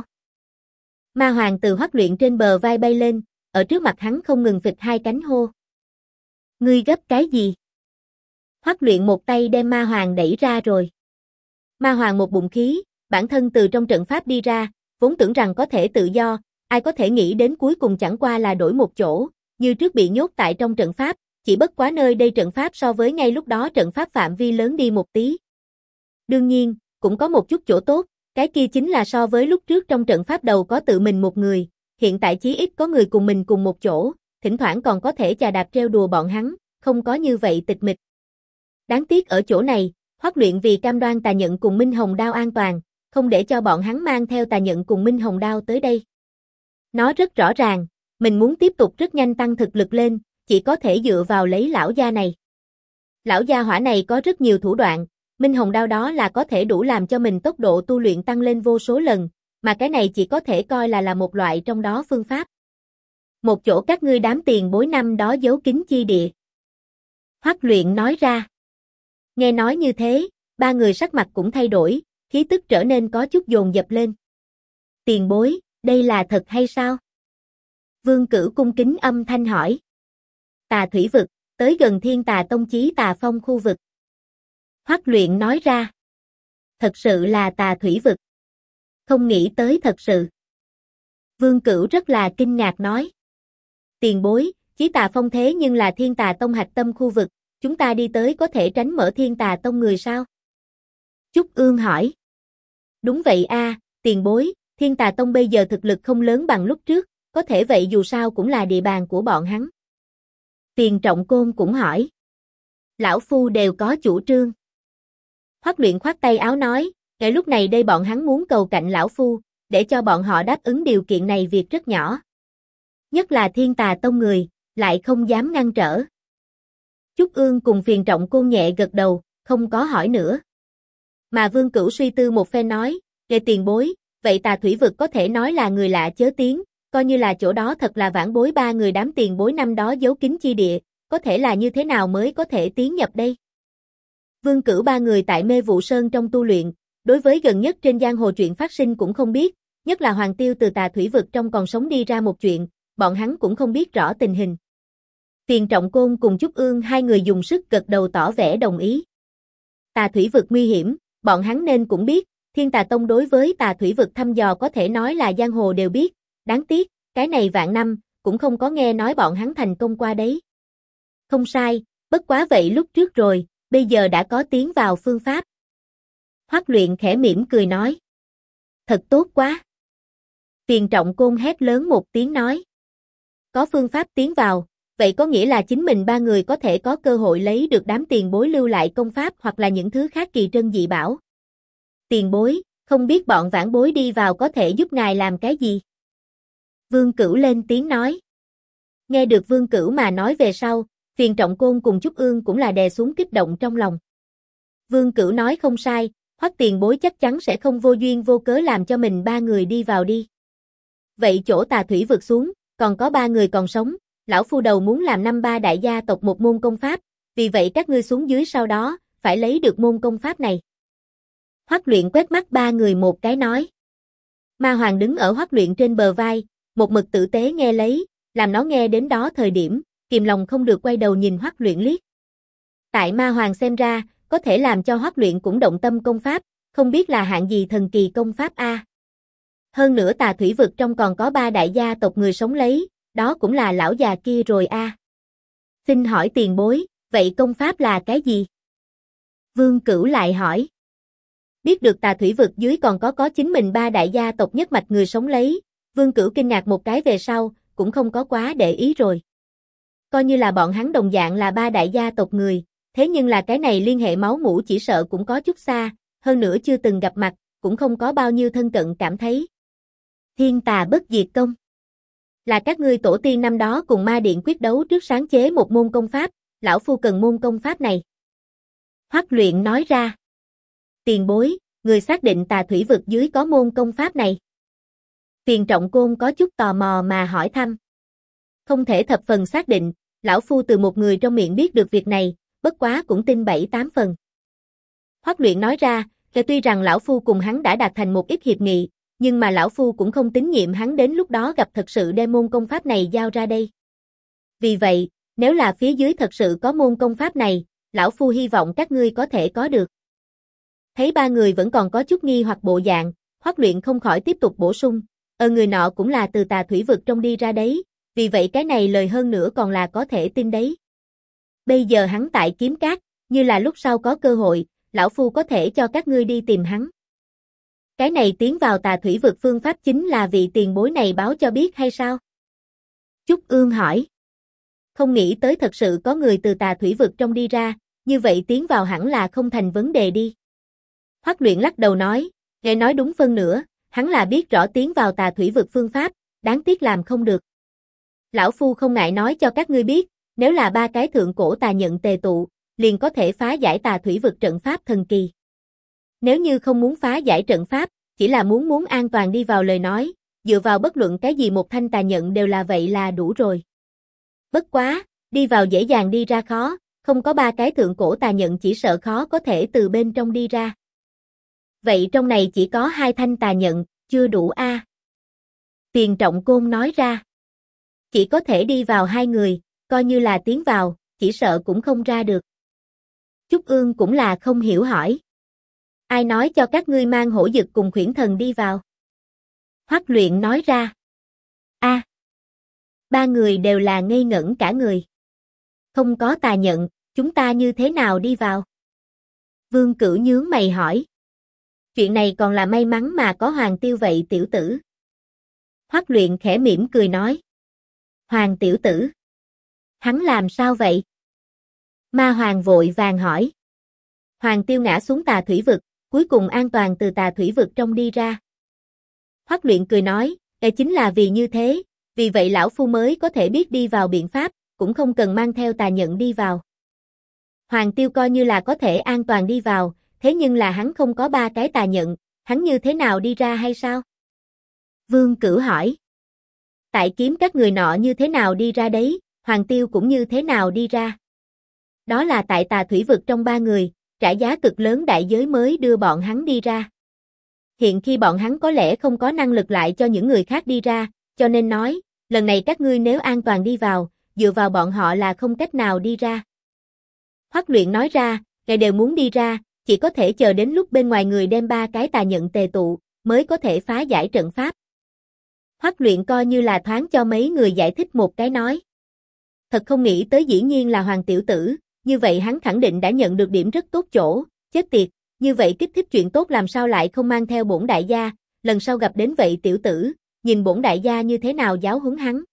Ma Hoàng từ Hoắc Luyện trên bờ vai bay lên, ở trước mặt hắn không ngừng phịch hai cánh hô. Ngươi gấp cái gì? Hoắc Luyện một tay đem Ma Hoàng đẩy ra rồi. Ma Hoàng một bụng khí, bản thân từ trong trận pháp đi ra, vốn tưởng rằng có thể tự do, ai có thể nghĩ đến cuối cùng chẳng qua là đổi một chỗ, như trước bị nhốt tại trong trận pháp, chỉ bất quá nơi đây trận pháp so với ngay lúc đó trận pháp phạm vi lớn đi một tí. Đương nhiên, cũng có một chút chỗ tốt, cái kia chính là so với lúc trước trong trận pháp đầu có tự mình một người, hiện tại chí ít có người cùng mình cùng một chỗ, thỉnh thoảng còn có thể chà đạp trêu đùa bọn hắn, không có như vậy tịch mịch. Đáng tiếc ở chỗ này, Hoắc Luyện vì cam đoan tà nhận cùng Minh Hồng đao an toàn, không để cho bọn hắn mang theo tà nhận cùng Minh Hồng đao tới đây. Nó rất rõ ràng, mình muốn tiếp tục rất nhanh tăng thực lực lên, chỉ có thể dựa vào lấy lão gia này. Lão gia hỏa này có rất nhiều thủ đoạn, Minh Hồng đao đó là có thể đủ làm cho mình tốc độ tu luyện tăng lên vô số lần, mà cái này chỉ có thể coi là một loại trong đó phương pháp. Một chỗ các ngươi đám tiền bối năm đó giấu kín chi địa. Hoắc Luyện nói ra. Nghe nói như thế, ba người sắc mặt cũng thay đổi, khí tức trở nên có chút dồn dập lên. Tiền bối, đây là thật hay sao? Vương Cửu cung kính âm thanh hỏi. Tà thủy vực, tới gần Thiên Tà Tông Chí Tà Phong khu vực. Hoắc Luyện nói ra. Thật sự là tà thủy vực. Không nghĩ tới thật sự. Vương Cửu rất là kinh ngạc nói. Tiền bối, Chí Tà Phong thế nhưng là Thiên Tà Tông hạch tâm khu vực, chúng ta đi tới có thể tránh mở Thiên Tà Tông người sao? Trúc Ương hỏi. Đúng vậy a, tiền bối, Thiên Tà Tông bây giờ thực lực không lớn bằng lúc trước, có thể vậy dù sao cũng là địa bàn của bọn hắn. Tiền Trọng Côn cũng hỏi. Lão Phu đều có chủ trương. Hoắc Luyện khoát tay áo nói, ngay lúc này đây bọn hắn muốn cầu cạnh Lão Phu, để cho bọn họ đáp ứng điều kiện này việc rất nhỏ. Nhất là Thiên Tà Tông người, lại không dám ngăn trở. Trúc Ương cùng Phiền Trọng Côn nhẹ gật đầu, không có hỏi nữa. Mà Vương Cửu suy tư một phen nói, nghe tiền bối, vậy tà thủy vực có thể nói là người lạ chớ tiến, coi như là chỗ đó thật là vãn bối ba người đám tiền bối năm đó giấu kín chi địa, có thể là như thế nào mới có thể tiến nhập đây? Vương Cửu ba người tại Mê Vụ Sơn trong tu luyện, đối với gần nhất trên giang hồ chuyện phát sinh cũng không biết, nhất là Hoàng Tiêu từ tà thủy vực trong còn sống đi ra một chuyện, bọn hắn cũng không biết rõ tình hình. Phiền Trọng Côn cùng Trúc Ương hai người dùng sức gật đầu tỏ vẻ đồng ý. Tà thủy vực nguy hiểm, bọn hắn nên cũng biết, Thiên Tà Tông đối với tà thủy vực thăm dò có thể nói là giang hồ đều biết, đáng tiếc, cái này vạn năm, cũng không có nghe nói bọn hắn thành công qua đấy. Không sai, bất quá vậy lúc trước rồi, bây giờ đã có tiến vào phương pháp. Hoắc Luyện khẽ mỉm cười nói. Thật tốt quá. Phiền Trọng Côn hét lớn một tiếng nói. Có phương pháp tiến vào, vậy có nghĩa là chính mình ba người có thể có cơ hội lấy được đám tiền bối lưu lại công pháp hoặc là những thứ khác kỳ trân dị bảo. Tiền bối, không biết bọn vãn bối đi vào có thể giúp ngài làm cái gì? Vương Cửu lên tiếng nói. Nghe được Vương Cửu mà nói về sau, Phiền Trọng Côn cùng Trúc Ương cũng là đè xuống kích động trong lòng. Vương Cửu nói không sai, Hoắc tiền bối chắc chắn sẽ không vô duyên vô cớ làm cho mình ba người đi vào đi. Vậy chỗ tà thủy vượt xuống, còn có ba người còn sống, lão phu đầu muốn làm năm ba đại gia tộc một môn công pháp, vì vậy các ngươi xuống dưới sau đó, phải lấy được môn công pháp này. Hoắc Luyện quét mắt ba người một cái nói. Ma Hoàng đứng ở Hoắc Luyện trên bờ vai, một mực tử tế nghe lấy, làm nó nghe đến đó thời điểm, kìm lòng không được quay đầu nhìn Hoắc Luyện liếc. Tại Ma Hoàng xem ra, có thể làm cho Hoắc Luyện cũng động tâm công pháp, không biết là hạng gì thần kỳ công pháp a. Hơn nữa tà thủy vực trong còn có ba đại gia tộc người sống lấy, đó cũng là lão già kia rồi a. Xin hỏi tiền bối, vậy công pháp là cái gì? Vương Cửu lại hỏi. Biết được tà thủy vực dưới còn có chính mình ba đại gia tộc nhất mạch người sống lấy, Vương Cửu kinh ngạc một cái về sau, cũng không có quá để ý rồi. Coi như là bọn hắn đồng dạng là ba đại gia tộc người, thế nhưng là cái này liên hệ máu mủ chỉ sợ cũng có chút xa, hơn nữa chưa từng gặp mặt, cũng không có bao nhiêu thân cận cảm thấy. Thiên Tà Bất Diệt Công là các ngươi tổ tiên năm đó cùng ma điện quyết đấu trước sáng chế một môn công pháp, lão phu cần môn công pháp này. Hoắc Luyện nói ra. Tiền bối, người xác định tà thủy vực dưới có môn công pháp này. Phiền Trọng Côn có chút tò mò mà hỏi thăm. Không thể thập phần xác định, lão phu từ một người trong miệng biết được việc này, bất quá cũng tin 7-8 phần. Hoắc Luyện nói ra, tuy rằng lão phu cùng hắn đã đạt thành một ít hiệp nghị, nhưng mà lão phu cũng không tín nhiệm hắn đến lúc đó gặp thật sự đem môn công pháp này giao ra đây. Vì vậy, nếu là phía dưới thật sự có môn công pháp này, lão phu hy vọng các ngươi có thể có được. Thấy ba người vẫn còn có chút nghi hoặc bộ dạng, Hoắc Luyện không khỏi tiếp tục bổ sung, người nọ cũng là từ tà thủy vực trong đi ra đấy, vì vậy cái này lời hơn nữa còn là có thể tin đấy. Bây giờ hắn tại Kiếm Cát, như là lúc sau có cơ hội, lão phu có thể cho các ngươi đi tìm hắn. Cái này tiến vào tà thủy vực phương pháp chính là vị tiền bối này báo cho biết hay sao? Trúc Ương hỏi. Không nghĩ tới thật sự có người từ tà thủy vực trong đi ra, như vậy tiến vào hẳn là không thành vấn đề đi. Hoắc Luyện lắc đầu nói, nghe nói đúng phân nửa, hắn là biết rõ tiến vào tà thủy vực phương pháp, đáng tiếc làm không được. Lão phu không ngại nói cho các ngươi biết, nếu là ba cái thượng cổ tà nhận tề tụ, liền có thể phá giải tà thủy vực trận pháp thần kỳ. Nếu như không muốn phá giải trận pháp, chỉ là muốn an toàn đi vào lời nói, dựa vào bất luận cái gì một thanh tà nhận đều là vậy là đủ rồi. Bất quá, đi vào dễ dàng đi ra khó, không có ba cái thượng cổ tà nhận chỉ sợ khó có thể từ bên trong đi ra. Vậy trong này chỉ có 2 thanh tà nhận, chưa đủ a. Phiền Trọng Côn nói ra. Chỉ có thể đi vào 2 người, coi như là tiến vào, chỉ sợ cũng không ra được. Trúc Ương cũng là không hiểu hỏi. Ai nói cho các ngươi mang Hổ Dực cùng Khuyển Thần đi vào? Hoắc Luyện nói ra. A. Ba người đều là ngây ngẩn cả người. Không có tà nhận, chúng ta như thế nào đi vào? Vương Cửu nhướng mày hỏi. Chuyện này còn là may mắn mà có Hoàng Tiêu vậy tiểu tử. Hoắc Luyện khẽ mỉm cười nói. Hoàng tiểu tử? Hắn làm sao vậy? Ma Hoàng vội vàng hỏi. Hoàng Tiêu ngã xuống tà thủy vực, cuối cùng an toàn từ tà thủy vực trong đi ra. Hoắc Luyện cười nói, chính là vì như thế, vì vậy lão phu mới có thể biết đi vào biện pháp, cũng không cần mang theo tà nhận đi vào. Hoàng Tiêu coi như là có thể an toàn đi vào, thế nhưng là hắn không có 3 cái tà nhận, hắn như thế nào đi ra hay sao? Vương Cửu hỏi. Tại Kiếm các người nọ như thế nào đi ra đấy, Hoàng Tiêu cũng như thế nào đi ra? Đó là tại tà thủy vực trong 3 người, trả giá cực lớn đại giới mới đưa bọn hắn đi ra. Hiện khi bọn hắn có lẽ không có năng lực lại cho những người khác đi ra, cho nên nói, lần này các ngươi nếu an toàn đi vào, dựa vào bọn họ là không cách nào đi ra. Hoắc Luyện nói ra, ngài đều muốn đi ra, chỉ có thể chờ đến lúc bên ngoài người đem 3 cái tà nhận tề tụ, mới có thể phá giải trận pháp. Hoắc Luyện coi như là thoáng cho mấy người giải thích một cái nói. Thật không nghĩ tới dĩ nhiên là Hoàng tiểu tử, như vậy hắn khẳng định đã nhận được điểm rất tốt chỗ, chết tiệt, như vậy kích thích chuyện tốt làm sao lại không mang theo bổn đại gia, lần sau gặp đến vậy tiểu tử, nhìn bổn đại gia như thế nào giáo huấn hắn.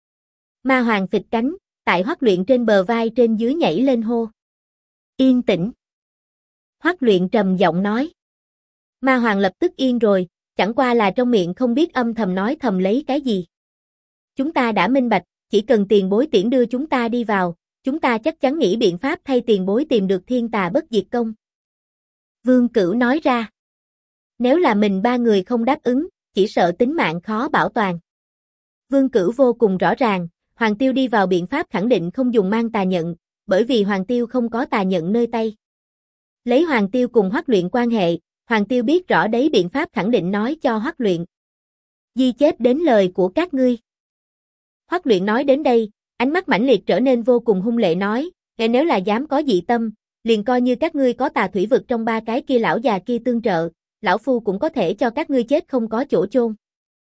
Ma Hoàng phịch cánh, tại Hoắc Luyện trên bờ vai trên dưới nhảy lên hô. Yên tĩnh. Hoắc Luyện trầm giọng nói. Ma Hoàng lập tức yên rồi, chẳng qua là trong miệng không biết âm thầm nói thầm lấy cái gì. Chúng ta đã minh bạch, chỉ cần tiền bối tiễn đưa chúng ta đi vào, chúng ta chắc chắn nghĩ biện pháp thay tiền bối tìm được thiên tà bất diệt công. Vương Cửu nói ra. Nếu là mình 3 người không đáp ứng, chỉ sợ tính mạng khó bảo toàn. Vương Cửu vô cùng rõ ràng, Hoàng Tiêu đi vào biện pháp khẳng định không dùng mang tà nhận, bởi vì Hoàng Tiêu không có tà nhận nơi tay. Lấy Hoàng Tiêu cùng Hoắc Luyện quan hệ, Hoàng Tiêu biết rõ đấy biện pháp khẳng định nói cho Hoắc Luyện. Ghi chép đến lời của các ngươi. Hoắc Luyện nói đến đây, ánh mắt mãnh liệt trở nên vô cùng hung lệ nói, nếu là dám có dị tâm, liền coi như các ngươi có tà thủy vực trong 3 cái kia lão già kia tương trợ, lão phu cũng có thể cho các ngươi chết không có chỗ chôn.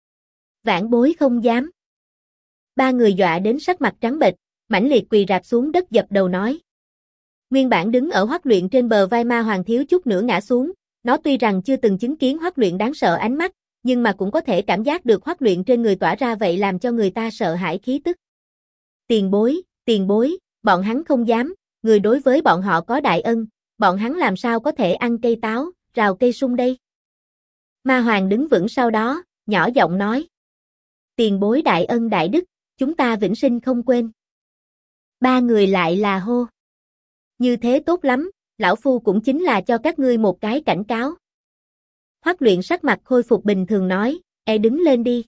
Vãn Bối không dám. 3 người dọa đến sắc mặt trắng bệch, mãnh liệt quỳ rạp xuống đất dập đầu nói. Nguyên bản đứng ở Hoắc Luyện trên bờ vai Ma Hoàng thiếu chút nữa ngã xuống, nó tuy rằng chưa từng chứng kiến Hoắc Luyện đáng sợ ánh mắt, nhưng mà cũng có thể cảm giác được Hoắc Luyện trên người tỏa ra vậy làm cho người ta sợ hãi khí tức. Tiền bối, bọn hắn không dám, người đối với bọn họ có đại ân, bọn hắn làm sao có thể ăn cây táo, rào cây sung đây? Ma Hoàng đứng vững sau đó, nhỏ giọng nói. Tiền bối đại ân đại đức, chúng ta vĩnh sinh không quên. 3 người lại là hô. Như thế tốt lắm, lão phu cũng chính là cho các ngươi một cái cảnh cáo. Hoắc Luyện sắc mặt khôi phục bình thường nói, đứng lên đi.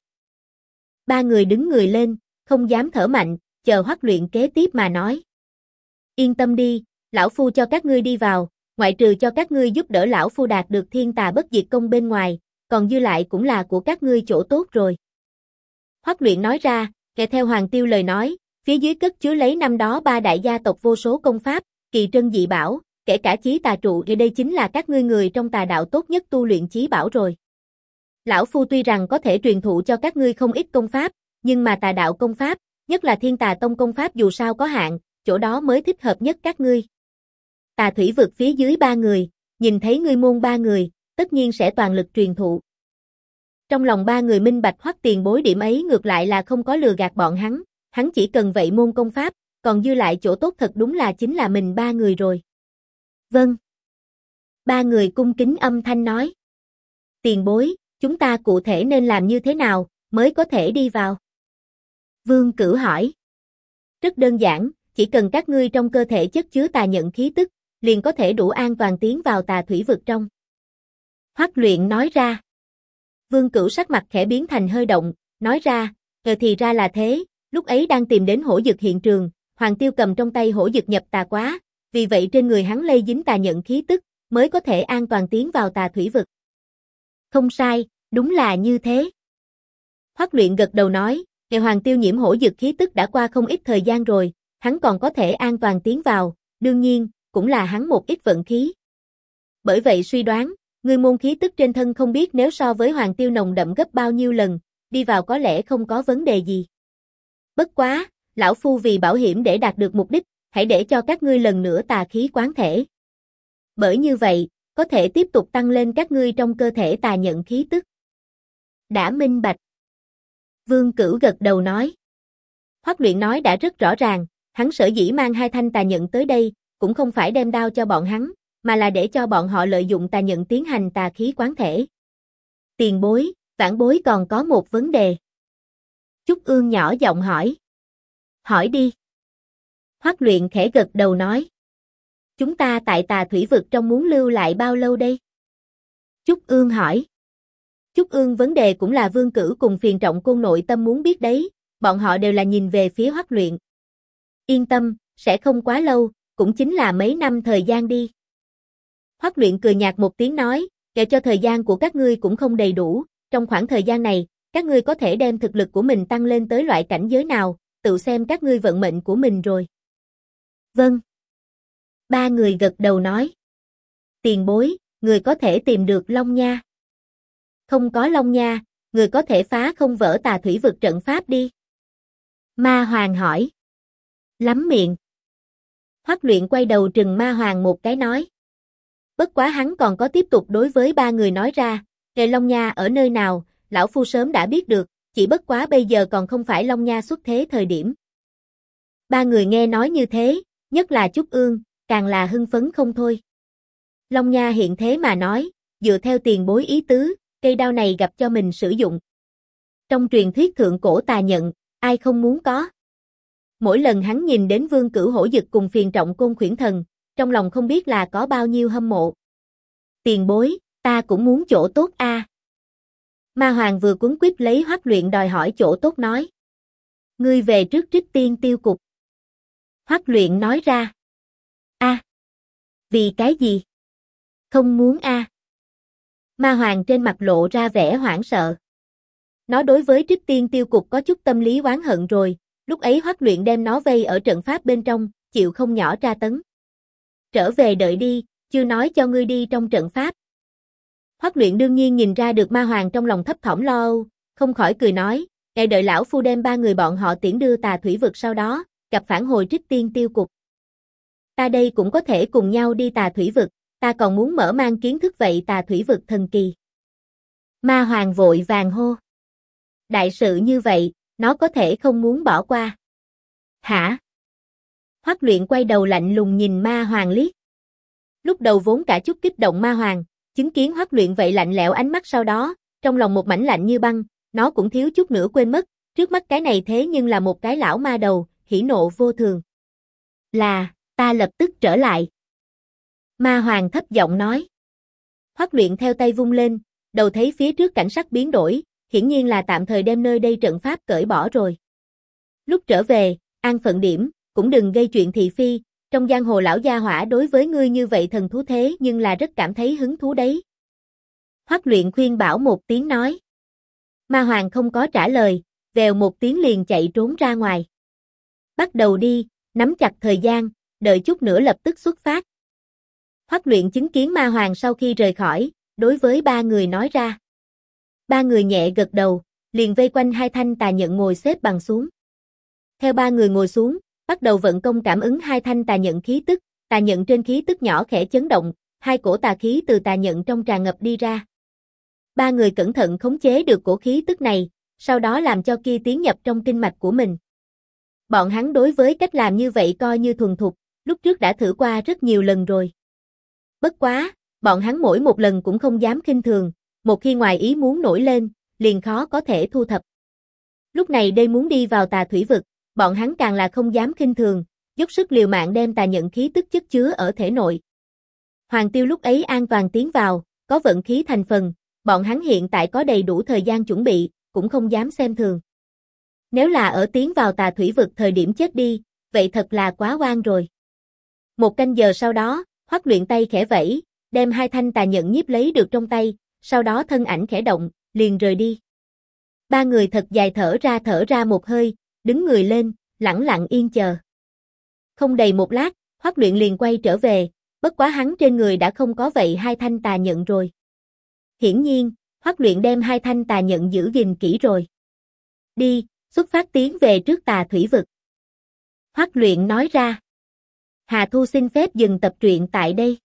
Ba người đứng người lên, không dám thở mạnh, chờ Hoắc Luyện kế tiếp mà nói. Yên tâm đi, lão phu cho các ngươi đi vào, ngoại trừ cho các ngươi giúp đỡ lão phu đạt được thiên tà bất diệt công bên ngoài, còn dư lại cũng là của các ngươi chỗ tốt rồi. Hoắc Luyện nói ra, kèm theo Hoàng Tiêu lời nói, phía dưới cất chứa lấy năm đó ba đại gia tộc vô số công pháp, kỳ trân dị bảo, kể cả chí tà trụ, đây chính là các ngươi người trong tà đạo tốt nhất tu luyện chí bảo rồi. Lão phu tuy rằng có thể truyền thụ cho các ngươi không ít công pháp, nhưng mà tà đạo công pháp, nhất là Thiên Tà Tông công pháp dù sao có hạn, chỗ đó mới thích hợp nhất các ngươi. Tà thủy vực phía dưới ba người, nhìn thấy ngươi môn ba người, tất nhiên sẽ toàn lực truyền thụ. Trong lòng ba người minh bạch Hoắc tiền bối điểm ấy ngược lại là không có lừa gạt bọn hắn chỉ cần vậy môn công pháp, còn dư lại chỗ tốt thật đúng là chính là mình ba người rồi. Vâng. Ba người cung kính âm thanh nói. Tiền bối, chúng ta cụ thể nên làm như thế nào, mới có thể đi vào? Vương Cửu hỏi. Rất đơn giản, chỉ cần các ngươi trong cơ thể chất chứa tà nhận khí tức, liền có thể đủ an toàn tiến vào tà thủy vực trong. Hoắc Luyện nói ra. Vương Cửu sắc mặt khẽ biến thành hơi động, nói ra, thì ra là thế, lúc ấy đang tìm đến hổ dực hiện trường, Hoàng Tiêu cầm trong tay hổ dực nhập tà quá, vì vậy trên người hắn lây dính tà nhận khí tức, mới có thể an toàn tiến vào tà thủy vực. Không sai, đúng là như thế. Hoắc Luyện gật đầu nói, ngày Hoàng Tiêu nhiễm hổ dực khí tức đã qua không ít thời gian rồi, hắn còn có thể an toàn tiến vào, đương nhiên, cũng là hắn một ít vận khí. Bởi vậy suy đoán, ngươi môn khí tức trên thân không biết nếu so với Hoàng Tiêu nồng đậm gấp bao nhiêu lần, đi vào có lẽ không có vấn đề gì. Bất quá, lão phu vì bảo hiểm để đạt được mục đích, hãy để cho các ngươi lần nữa tà khí quán thể. Bởi như vậy, có thể tiếp tục tăng lên các ngươi trong cơ thể tà nhận khí tức. Đã minh bạch. Vương Cửu gật đầu nói. Hoắc Luyện nói đã rất rõ ràng, hắn sở dĩ mang hai thanh tà nhận tới đây, cũng không phải đem đao cho bọn hắn, mà là để cho bọn họ lợi dụng tà nhận tiến hành tà khí quán thể. Tiền bối, vãn bối còn có một vấn đề. Trúc Ương nhỏ giọng hỏi. Hỏi đi. Hoắc Luyện khẽ gật đầu nói. Chúng ta tại tà thủy vực trong muốn lưu lại bao lâu đây? Trúc Ương hỏi. Trúc Ương vấn đề cũng là Vương Cửu cùng Phiền Trọng Côn nội tâm muốn biết đấy, bọn họ đều là nhìn về phía Hoắc Luyện. Yên tâm, sẽ không quá lâu, cũng chính là mấy năm thời gian đi. Hoắc Luyện cười nhạt một tiếng nói, kể cho thời gian của các ngươi cũng không đầy đủ, trong khoảng thời gian này, các ngươi có thể đem thực lực của mình tăng lên tới loại cảnh giới nào, tự xem các ngươi vận mệnh của mình rồi. Vâng. Ba người gật đầu nói. Tiền bối, người có thể tìm được Long Nha. Không có Long Nha, người có thể phá không vỡ tà thủy vực trận pháp đi. Ma Hoàng hỏi. Lắm miệng. Hoắc Luyện quay đầu trừng Ma Hoàng một cái nói. Bất quá hắn còn có tiếp tục đối với ba người nói ra, Kề Long Nha ở nơi nào, lão phu sớm đã biết được, chỉ bất quá bây giờ còn không phải Long Nha xuất thế thời điểm. Ba người nghe nói như thế, nhất là Trúc Ương, càng là hưng phấn không thôi. Long Nha hiện thế mà nói, dựa theo tiền bối ý tứ, cây đao này gặp cho mình sử dụng. Trong truyền thuyết thượng cổ tà nhận, ai không muốn có. Mỗi lần hắn nhìn đến Vương Cửu hổ dực cùng Phiền Trọng Côn khuyển thần, trong lòng không biết là có bao nhiêu hâm mộ. Tiền bối, ta cũng muốn chỗ tốt a. Ma Hoàng vừa cuống quýt lấy Hoắc Luyện đòi hỏi chỗ tốt nói. Ngươi về trước Trích Tiên Tiêu Cục. Hoắc Luyện nói ra. A. Vì cái gì? Không muốn a. Ma Hoàng trên mặt lộ ra vẻ hoảng sợ. Nó đối với Trích Tiên Tiêu Cục có chút tâm lý oán hận rồi, lúc ấy Hoắc Luyện đem nó vây ở trận pháp bên trong, chịu không nhỏ tra tấn. Trở về đợi đi, chưa nói cho ngươi đi trong trận pháp. Hoắc Luyện đương nhiên nhìn ra được Ma Hoàng trong lòng thấp thỏm lo âu, không khỏi cười nói, "Ngài đợi lão phu đem ba người bọn họ tiễn đưa tà thủy vực sau đó, gặp phản hồi Trích Tiên Tiêu Cục. Ta đây cũng có thể cùng nhau đi tà thủy vực, ta còn muốn mở mang kiến thức vậy tà thủy vực thần kỳ." Ma Hoàng vội vàng hô. Đại sự như vậy, nó có thể không muốn bỏ qua. Hả? Hoắc Luyện quay đầu lạnh lùng nhìn Ma Hoàng liếc. Lúc đầu vốn cả chút kích động Ma Hoàng, chứng kiến Hoắc Luyện vậy lạnh lẽo ánh mắt sau đó, trong lòng một mảnh lạnh như băng, nó cũng thiếu chút nữa quên mất, trước mắt cái này thế nhưng là một cái lão ma đầu, hỉ nộ vô thường. Là, ta lập tức trở lại. Ma Hoàng thấp giọng nói. Hoắc Luyện theo tay vung lên, đầu thấy phía trước cảnh sắc biến đổi, hiển nhiên là tạm thời đem nơi đây trận pháp cởi bỏ rồi. Lúc trở về, an phận điểm, cũng đừng gây chuyện thị phi, trong giang hồ lão gia hỏa đối với ngươi như vậy thần thú thế nhưng là rất cảm thấy hứng thú đấy. Hoắc Luyện khuyên bảo một tiếng nói. Ma Hoàng không có trả lời, vèo một tiếng liền chạy trốn ra ngoài. Bắt đầu đi, nắm chặt thời gian, đợi chút nữa lập tức xuất phát. Hoắc Luyện chứng kiến Ma Hoàng sau khi rời khỏi, đối với ba người nói ra. Ba người nhẹ gật đầu, liền vây quanh hai thanh tà nhận ngồi xếp bằng xuống. Theo ba người ngồi xuống, bắt đầu vận công cảm ứng hai thanh tà nhận khí tức, tà nhận trên khí tức nhỏ khẽ chấn động, hai cổ tà khí từ tà nhận trong tràn ngập đi ra. Ba người cẩn thận khống chế được cổ khí tức này, sau đó làm cho kia tiến nhập trong kinh mạch của mình. Bọn hắn đối với cách làm như vậy coi như thuần thục, lúc trước đã thử qua rất nhiều lần rồi. Bất quá, bọn hắn mỗi một lần cũng không dám khinh thường, một khi ngoài ý muốn nổi lên, liền khó có thể thu thập. Lúc này đây muốn đi vào tà thủy vực, bọn hắn càng là không dám khinh thường, dốc sức liều mạng đem tà nhận khí tức chất chứa ở thể nội. Hoàng Tiêu lúc ấy an toàn tiến vào, có vận khí thành phần, bọn hắn hiện tại có đầy đủ thời gian chuẩn bị, cũng không dám xem thường. Nếu là ở tiến vào tà thủy vực thời điểm chết đi, vậy thật là quá oan rồi. Một canh giờ sau đó, Hoắc Luyện tay khẽ vẫy, đem hai thanh tà nhận nhiếp lấy được trong tay, sau đó thân ảnh khẽ động, liền rời đi. Ba người thật dài thở ra một hơi, đứng người lên, lẳng lặng yên chờ. Không đầy một lát, Hoắc Luyện liền quay trở về, bất quá hắn trên người đã không có vậy hai thanh tà nhận rồi. Hiển nhiên, Hoắc Luyện đem hai thanh tà nhận giữ gìn kỹ rồi. Đi, xuất phát tiến về trước tà thủy vực. Hoắc Luyện nói ra. Hà Thu xin phép dừng tập truyện tại đây.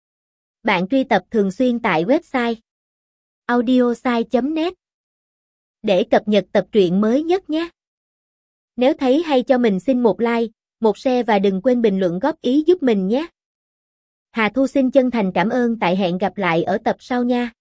Bạn truy tập thường xuyên tại website audiosai.net để cập nhật tập truyện mới nhất nhé. Nếu thấy hay cho mình xin một like, một share và đừng quên bình luận góp ý giúp mình nhé. Hà Thu xin chân thành cảm ơn, tại hẹn gặp lại ở tập sau nha.